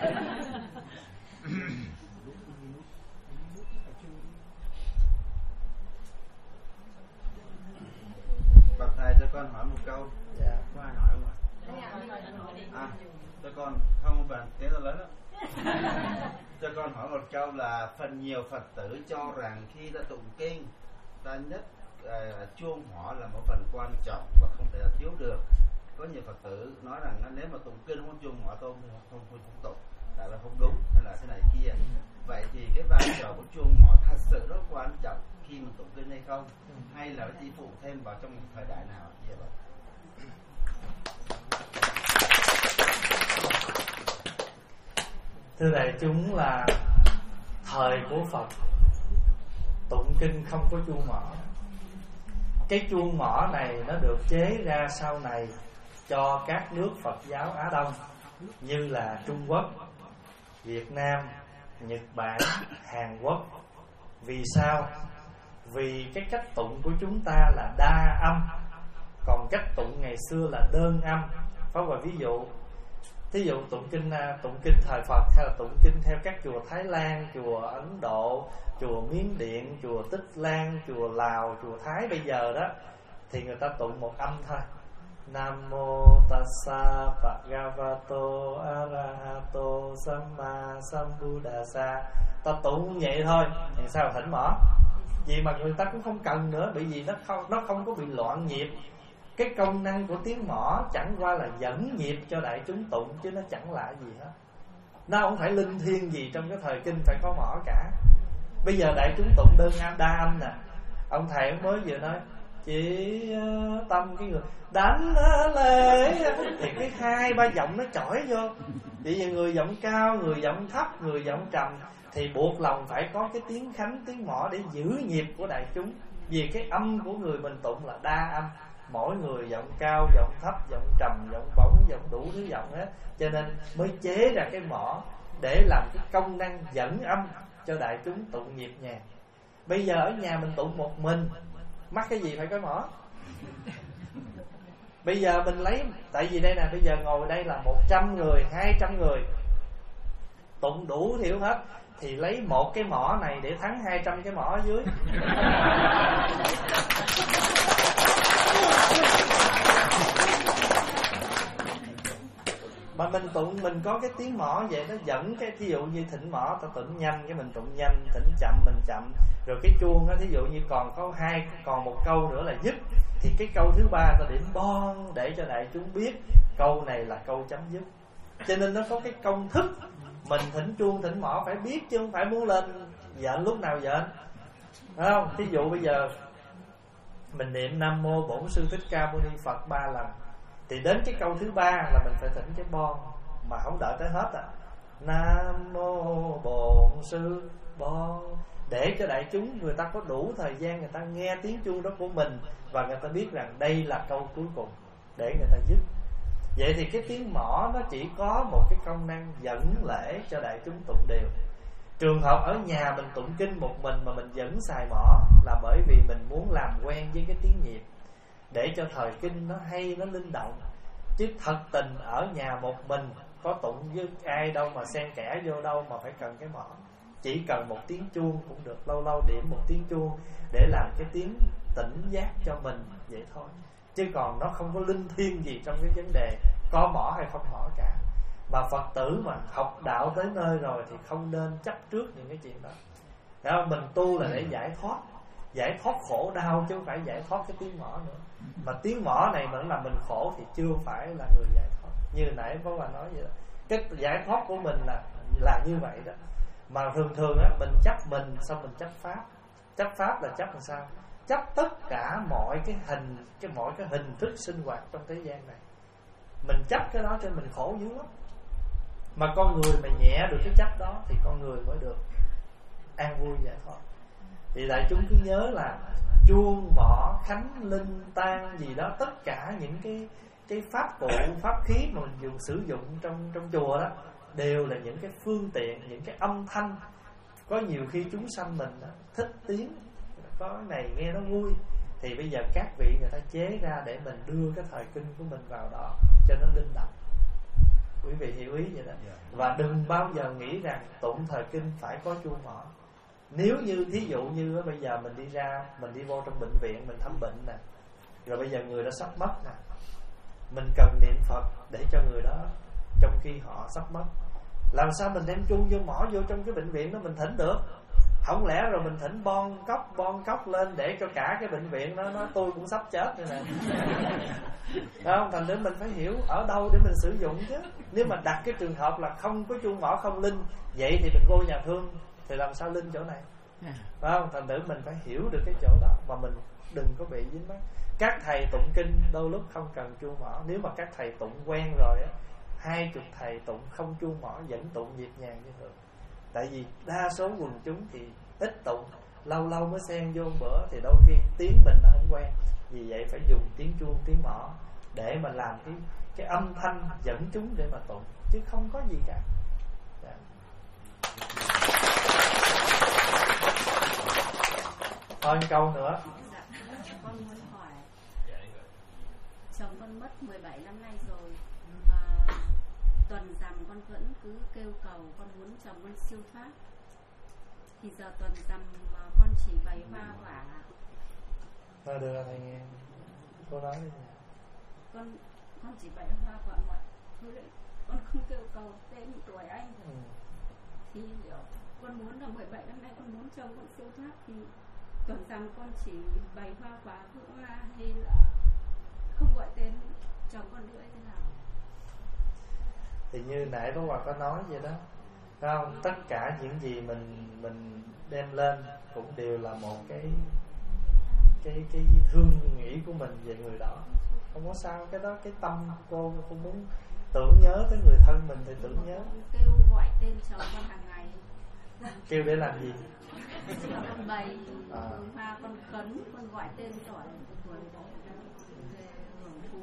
Bạch thầy, cho con hỏi một câu. Dạ. Có ai hỏi không ạ? À, cho con không bạn tiếng nó lớn lắm. Cho con hỏi một câu là phần nhiều Phật tử cho rằng khi ta tụng kinh, ta nhất uh, chuông mỏ là một phần quan trọng và không thể là thiếu được. Có nhiều Phật tử nói rằng nếu mà tụng kinh không chuông mỏ tôm thì không không không tụng, tại là không đúng hay là thế này kia. Vậy thì cái vai trò của chuông mỏ thật sự rất quan trọng khi mà tụng kinh hay không, hay là nó chỉ phụ thêm vào trong một thời đại nào như vậy? Thưa đại chúng, là thời của Phật tụng kinh không có chuông mỏ. Cái chuông mỏ này nó được chế ra sau này cho các nước Phật giáo Á Đông như là Trung Quốc, Việt Nam, Nhật Bản, Hàn Quốc. Vì sao? Vì cái cách tụng của chúng ta là đa âm, còn cách tụng ngày xưa là đơn âm. Pháp Hòa ví dụ, thí dụ tụng kinh tụng kinh thời Phật hay là tụng kinh theo các chùa Thái Lan, chùa Ấn Độ, chùa Miến Điện, chùa Tích Lan, chùa Lào, chùa Thái bây giờ đó, thì người ta tụng một âm thôi. Nam mô tassa bhagavato arahato samma sambuddhassa. Ta tụng vậy thôi, thì sao thỉnh mỏ? Vì mà người ta cũng không cần nữa, bởi vì nó không nó không có bị loạn nhịp. Cái công năng của tiếng mỏ chẳng qua là dẫn nhịp cho đại chúng tụng, chứ nó chẳng lạ gì hết. Nó không phải linh thiêng gì trong cái thời kinh phải có mỏ cả. Bây giờ đại chúng tụng đơn âm đa âm nè. Ông thầy ông mới vừa nói chỉ tâm cái người đánh lễ, thì cái hai ba giọng nó chỏi vô. Vì vậy người giọng cao, người giọng thấp, người giọng trầm, thì buộc lòng phải có cái tiếng khánh, tiếng mỏ để giữ nhịp của đại chúng. Vì cái âm của người mình tụng là đa âm, mỗi người giọng cao, giọng thấp, giọng trầm, giọng bổng, giọng đủ thứ giọng hết, cho nên mới chế ra cái mỏ để làm cái công năng dẫn âm cho đại chúng tụng nhịp nhàng. Bây giờ ở nhà mình tụng một mình, mắc cái gì phải có mỏ? Bây giờ mình lấy, tại vì đây nè, bây giờ ngồi đây là một trăm người, hai trăm người, tụng đủ thiểu hết, thì lấy một cái mỏ này để thắng hai trăm cái mỏ ở dưới. Mà mình tụng mình có cái tiếng mỏ vậy, nó dẫn cái, thí dụ như thỉnh mỏ ta tụng nhanh, cái mình tụng nhanh, thỉnh chậm mình chậm. Rồi cái chuông á, thí dụ như còn có hai, còn một câu nữa là dứt, thì cái câu thứ ba ta điểm bon để cho đại chúng biết câu này là câu chấm dứt. Cho nên nó có cái công thức. Mình thỉnh chuông thỉnh mỏ phải biết, chứ không phải muốn lên giận lúc nào giận, phải không? Thí dụ bây giờ mình niệm Nam Mô Bổn Sư Thích Ca Mâu Ni Phật ba lần, thì đến cái câu thứ ba là mình phải thỉnh cái bon, mà không đợi tới hết à. Nam Mô Bổn Sư bon, để cho đại chúng người ta có đủ thời gian người ta nghe tiếng chuông đó của mình, và người ta biết rằng đây là câu cuối cùng để người ta dứt. Vậy thì cái tiếng mỏ nó chỉ có một cái công năng dẫn lễ cho đại chúng tụng đều. Trường hợp ở nhà mình tụng kinh một mình mà mình vẫn xài mỏ là bởi vì mình muốn làm quen với cái tiếng nhịp, để cho thời kinh nó hay, nó linh động. Chứ thật tình ở nhà một mình có tụng với ai đâu mà xen kẽ vô đâu mà phải cần cái mỏ. Chỉ cần một tiếng chuông cũng được, lâu lâu điểm một tiếng chuông để làm cái tiếng tỉnh giác cho mình vậy thôi. Chứ còn nó không có linh thiêng gì trong cái vấn đề có mỏ hay không mỏ cả. Mà Phật tử mà học đạo tới nơi rồi thì không nên chấp trước những cái chuyện đó. Thấy không? Mình tu là để giải thoát, giải thoát khổ đau, chứ không phải giải thoát cái tiếng mỏ nữa. Mà tiếng mỏ này mà nó làm mình khổ thì chưa phải là người giải thoát. Như nãy Pháp Hòa nói vậy đó. Cái giải thoát của mình là là như vậy đó. Mà thường thường á, mình chấp mình, xong mình chấp pháp. Chấp pháp là chấp làm sao? Chấp tất cả mọi cái hình, cái mọi cái hình thức sinh hoạt trong thế gian này. Mình chấp cái đó cho mình khổ dữ lắm. Mà con người mà nhẹ được cái chấp đó thì con người mới được an vui giải thoát. Thì đại chúng cứ nhớ là chuông, mỏ, khánh, linh, tang gì đó, tất cả những cái cái pháp cụ, pháp khí mà mình dùng sử dụng trong trong chùa đó đều là những cái phương tiện, những cái âm thanh. Có nhiều khi chúng sanh mình đó, thích tiếng, có cái này nghe nó vui, thì bây giờ các vị người ta chế ra để mình đưa cái thời kinh của mình vào đó cho nó linh động. Quý vị hiểu ý vậy đó. Và đừng bao giờ nghĩ rằng tụng thời kinh phải có chuông mỏ. Nếu như thí dụ như bây giờ mình đi ra, mình đi vô trong bệnh viện, mình thăm bệnh nè, rồi bây giờ người đó sắp mất nè, mình cần niệm Phật để cho người đó trong khi họ sắp mất. Làm sao mình đem chuông vô mỏ vô trong cái bệnh viện đó mình thỉnh được? Không lẽ rồi mình thỉnh bon cốc bon cốc lên để cho cả cái bệnh viện nó nói tôi cũng sắp chết rồi nè. Không, thành nữa mình phải hiểu ở đâu để mình sử dụng chứ. Nếu mà đặt cái trường hợp là không có chuông mỏ không linh, vậy thì mình vô nhà thương thì làm sao linh chỗ này? Phải không? Thành nữ mình phải hiểu được cái chỗ đó mà mình đừng có bị dính mắc. Các thầy tụng kinh đôi lúc không cần chuông mỏ. Nếu mà các thầy tụng quen rồi á, hai chục thầy tụng không chuông mỏ vẫn tụng nhịp nhàng như thường. Tại vì đa số quần chúng thì ít tụng, lâu lâu mới xen vô một bữa, thì đôi khi tiếng mình nó không quen. Vì vậy phải dùng tiếng chuông, tiếng mỏ để mà làm cái cái âm thanh dẫn chúng để mà tụng, chứ không có gì cả. Dạ. Thôi câu nữa. Dạ, con muốn hỏi, chồng con mất mười bảy năm nay rồi, và tuần rằm con vẫn cứ kêu cầu con muốn chồng con siêu thoát. Thì giờ tuần rằm mà con chỉ bày hoa quả. Thôi được rồi thầy nghe. Cô nói đi. Con con chỉ bày hoa quả mọi thứ đấy. Con không kêu cầu tên tuổi anh rồi. Ừ. Thì con muốn là mười bảy năm nay con muốn chồng con siêu thoát, thì tuần rằm con chỉ bày hoa quả hương hoa hay là không gọi tên chồng con nữa thế nào? Thì như nãy Pháp Hòa có nói vậy đó, phải không? Tất cả những gì mình mình đem lên cũng đều là một cái cái cái thương nghĩ của mình về người đó, không có sao. Cái đó cái tâm cô không muốn tưởng nhớ tới người thân mình thì tưởng nhớ. Kêu gọi tên chồng con hàng ngày. Kêu để làm gì? Con bày à. hoa, con khấn, con gọi tên tuổi tuổi đó về hưởng thụ.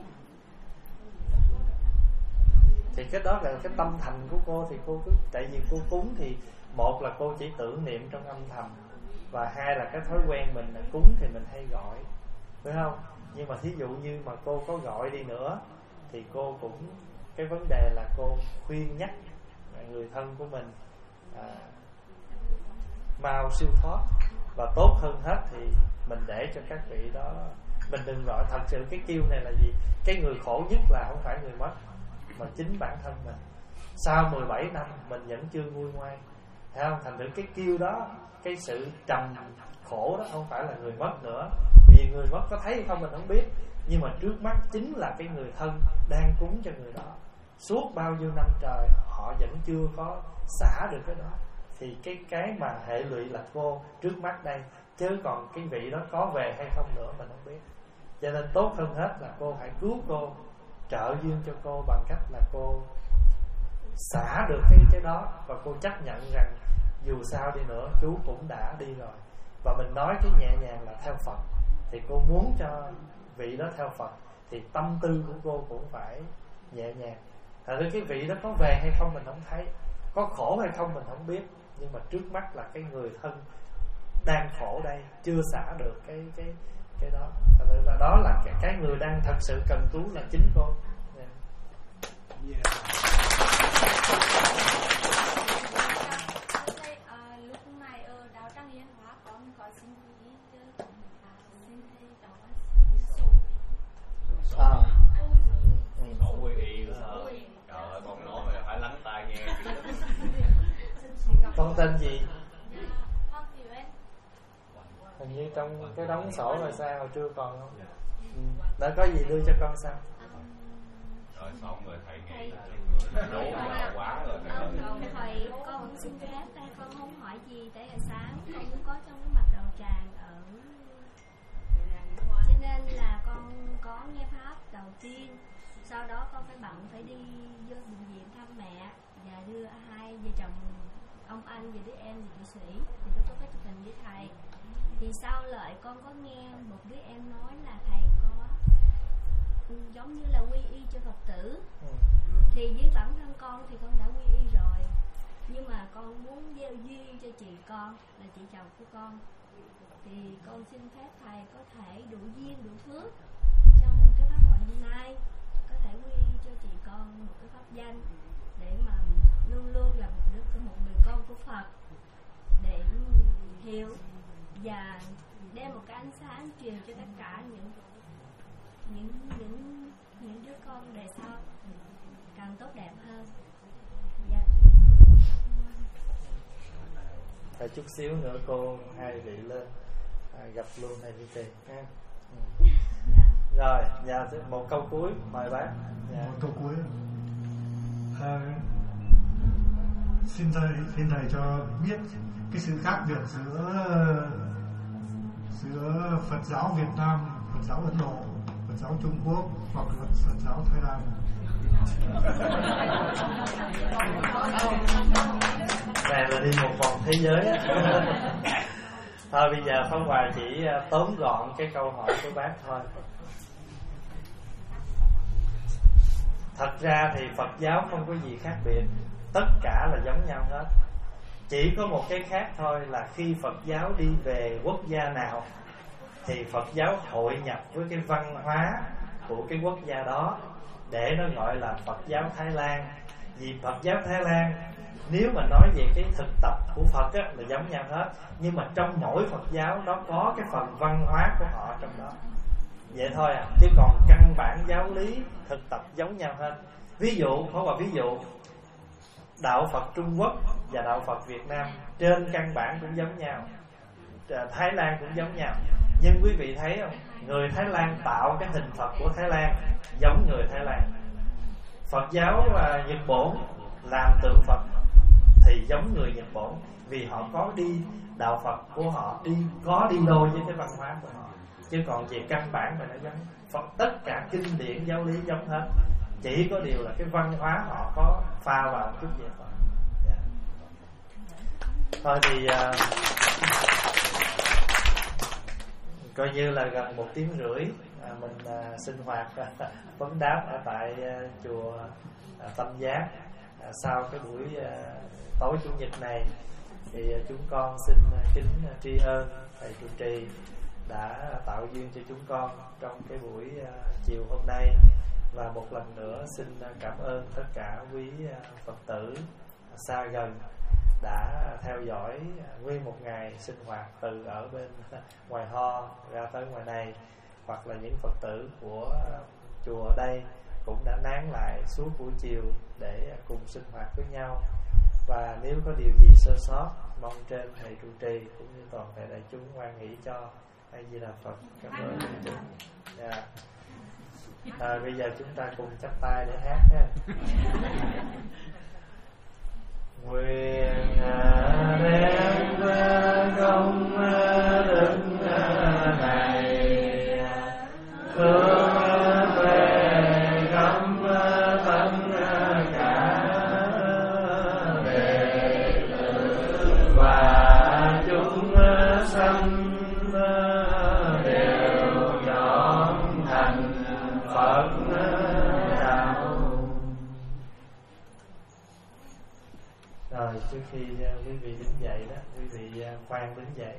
Thì cái đó là cái tâm thành của cô. Thì cô cứ, tại vì cô cúng thì một là cô chỉ tưởng niệm trong âm thầm, và hai là cái thói quen mình là cúng thì mình hay gọi, phải không? Nhưng mà thí dụ như mà cô có gọi đi nữa thì cô cũng, cái vấn đề là cô khuyên nhắc người thân của mình à, mau siêu thoát. Và tốt hơn hết thì mình để cho các vị đó, mình đừng gọi. Thật sự cái kêu này là gì? Cái người khổ nhất là không phải người mất, mà chính bản thân mình. Sau mười bảy năm mình vẫn chưa nguôi ngoai, thấy không? Thành thử cái kêu đó, cái sự trầm khổ đó không phải là người mất nữa. Vì người mất có thấy hay không mình không biết, nhưng mà trước mắt chính là cái người thân đang cúng cho người đó. Suốt bao nhiêu năm trời họ vẫn chưa có xả được cái đó. Thì cái cái mà hệ lụy là cô trước mắt đây, chứ còn cái vị đó có về hay không nữa mình không biết. Cho nên tốt hơn hết là cô hãy cứu cô, trợ duyên cho cô bằng cách là cô xả được cái cái đó, và cô chấp nhận rằng dù sao đi nữa chú cũng đã đi rồi. Và mình nói cái nhẹ nhàng là theo Phật, thì cô muốn cho vị đó theo Phật thì tâm tư của cô cũng phải nhẹ nhàng. Thật ra cái vị đó có về hay không mình không thấy, có khổ hay không mình không biết, nhưng mà trước mắt là cái người thân đang khổ đây, chưa xả được cái cái cái đó. Thật ra là đó là cái, cái người đang thật sự cần cứu là chính cô. Yeah. Yeah. Lúc này ở Đạo Tràng Yên Hóa con có xin quý chứ, xin thầy cho con à. Sổ quy y đó hả? Trời ơi, con nói mà phải lắng tai nghe. Con tên gì? Con Thủy Uyên. Hình như trong cái đóng sổ rồi sao, hồi trưa còn không? Ừ. Đã có gì đưa cho con sao? Rồi xong rồi thầy nghĩ đố giờ quá rồi. Thầy con xin phép, đây con không hỏi gì, tại là sáng con cũng có trong cái mặt đầu tràng ở, cho nên là con có nghe pháp đầu tiên. Sau đó con phải bận phải đi vô bệnh viện thăm mẹ và đưa hai vợ chồng ông anh và đứa em về Thụy Sĩ, thì lúc có cái chụp hình với thầy. Thì sau lại con có nghe một đứa em nói là thầy có giống như là quy y cho Phật tử. Thì với bản thân con thì con đã quy y rồi, nhưng mà con muốn gieo duyên cho chị con là chị chồng của con, thì con xin phép thầy có thể đủ duyên đủ phước trong cái pháp hội hôm nay, có thể quy y cho chị con một cái pháp danh để mà luôn luôn là một đứa một người con của Phật, để hiểu và đem một cái ánh sáng truyền cho tất cả những những những những đứa con đời sau càng tốt đẹp hơn. Dạ. Phải chút xíu nữa cô hai vị lên à, gặp luôn thầy Duy Trì ha. Ừ. Rồi, dạ, một câu cuối mời bác. Dạ. Một câu cuối. À, xin thầy xin thầy cho biết cái sự khác biệt giữa giữa Phật giáo Việt Nam, Phật giáo Ấn Độ, Phật giáo Trung Quốc hoặc là Phật giáo Thái Lan. Này là đi một vòng thế giới á. Thôi bây giờ Pháp Hòa chỉ tóm gọn cái câu hỏi của bác thôi. Thật ra thì Phật giáo không có gì khác biệt, tất cả là giống nhau hết. Chỉ có một cái khác thôi là khi Phật giáo đi về quốc gia nào thì Phật giáo hội nhập với cái văn hóa của cái quốc gia đó, để nó gọi là Phật giáo Thái Lan. Vì Phật giáo Thái Lan nếu mà nói về cái thực tập của Phật á, là giống nhau hết, nhưng mà trong mỗi Phật giáo nó có cái phần văn hóa của họ trong đó. Vậy thôi à, chứ còn căn bản giáo lý thực tập giống nhau hết. Ví dụ, có một ví dụ, đạo Phật Trung Quốc và đạo Phật Việt Nam trên căn bản cũng giống nhau, Thái Lan cũng giống nhau. Nhưng quý vị thấy không, người Thái Lan tạo cái hình Phật của Thái Lan giống người Thái Lan. Phật giáo và Nhật Bản làm tượng Phật thì giống người Nhật Bản, vì họ có đi, đạo Phật của họ đi có đi đôi với cái văn hóa của họ. Chứ còn về căn bản mà nó giống Phật, tất cả kinh điển giáo lý giống hết, chỉ có điều là cái văn hóa họ có pha vào chút vậy thôi. Yeah. Thôi thì uh, coi như là gần một tiếng rưỡi à, mình à, sinh hoạt à, vấn đáp ở tại à, chùa à, Tâm Giác. À, sau cái buổi à, tối chủ nhật này thì à, chúng con xin à, kính à, tri ân thầy trụ trì đã tạo duyên cho chúng con trong cái buổi à, chiều hôm nay, và một lần nữa xin à, cảm ơn tất cả quý à, Phật tử à, xa gần đã theo dõi nguyên một ngày sinh hoạt từ ở bên ngoài Ho ra tới ngoài này, hoặc là những Phật tử của chùa ở đây cũng đã nán lại suốt buổi chiều để cùng sinh hoạt với nhau. Và nếu có điều gì sơ sót, mong trên thầy trụ trì cũng như toàn thể đại chúng hoan hỷ cho. A Di Đà Phật. Cảm ơn đại chúng. Yeah. À, bây giờ chúng ta cùng chắp tay để hát ha. Nguyện đem công đức này hướng về khắp tất cả đệ tử và chúng sanh đều chọn thành Phật đạo. Rồi trước khi uh, quý vị đứng dậy đó, quý vị uh, khoan đứng dậy.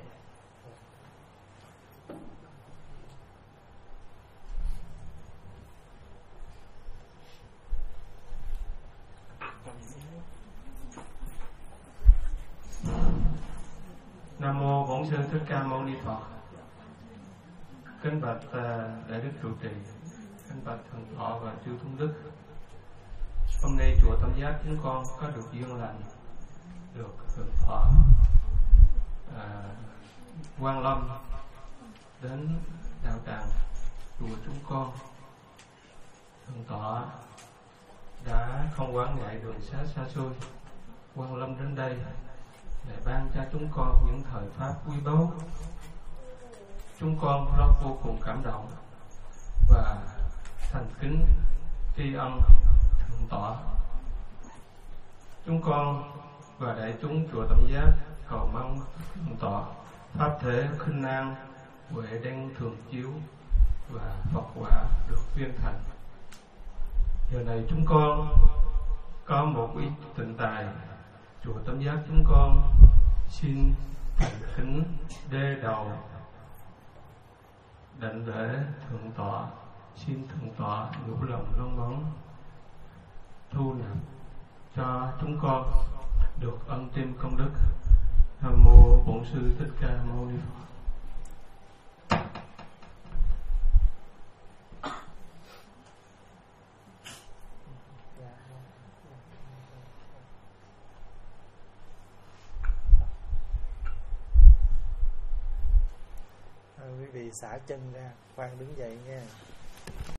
Nam mô Bổn Sư Thích Ca Mâu Ni Phật. Kính bạch uh, đại đức trụ trì, kính bạch thần thọ và chư tôn đức. Hôm nay chùa Tâm Giác chúng con có được duyên lành được thượng tọa à, Quang Lâm đến đạo tràng chùa chúng con. Thượng tọa đã không quản ngại đường xá xa xôi Quang Lâm đến đây để ban cho chúng con những thời pháp quý báu. Chúng con rất vô cùng cảm động và thành kính tri ân thượng tọa. Chúng con và đại chúng chùa Tâm Giác cầu mong thượng tọa pháp thể khinh an huệ đen thường chiếu và Phật quả được viên thành. Giờ này chúng con có một ít tịnh tài, chùa Tam Giác chúng con xin thành kính đê đầu đảnh lễ thượng tọa, xin thượng tọa ngũ lòng long móng thu nạp cho chúng con được ân tim công đức. Nam mô Bổn Sư Thích Ca Mâu Ni Phật. Quý vị xả chân ra, khoan đứng dậy nha.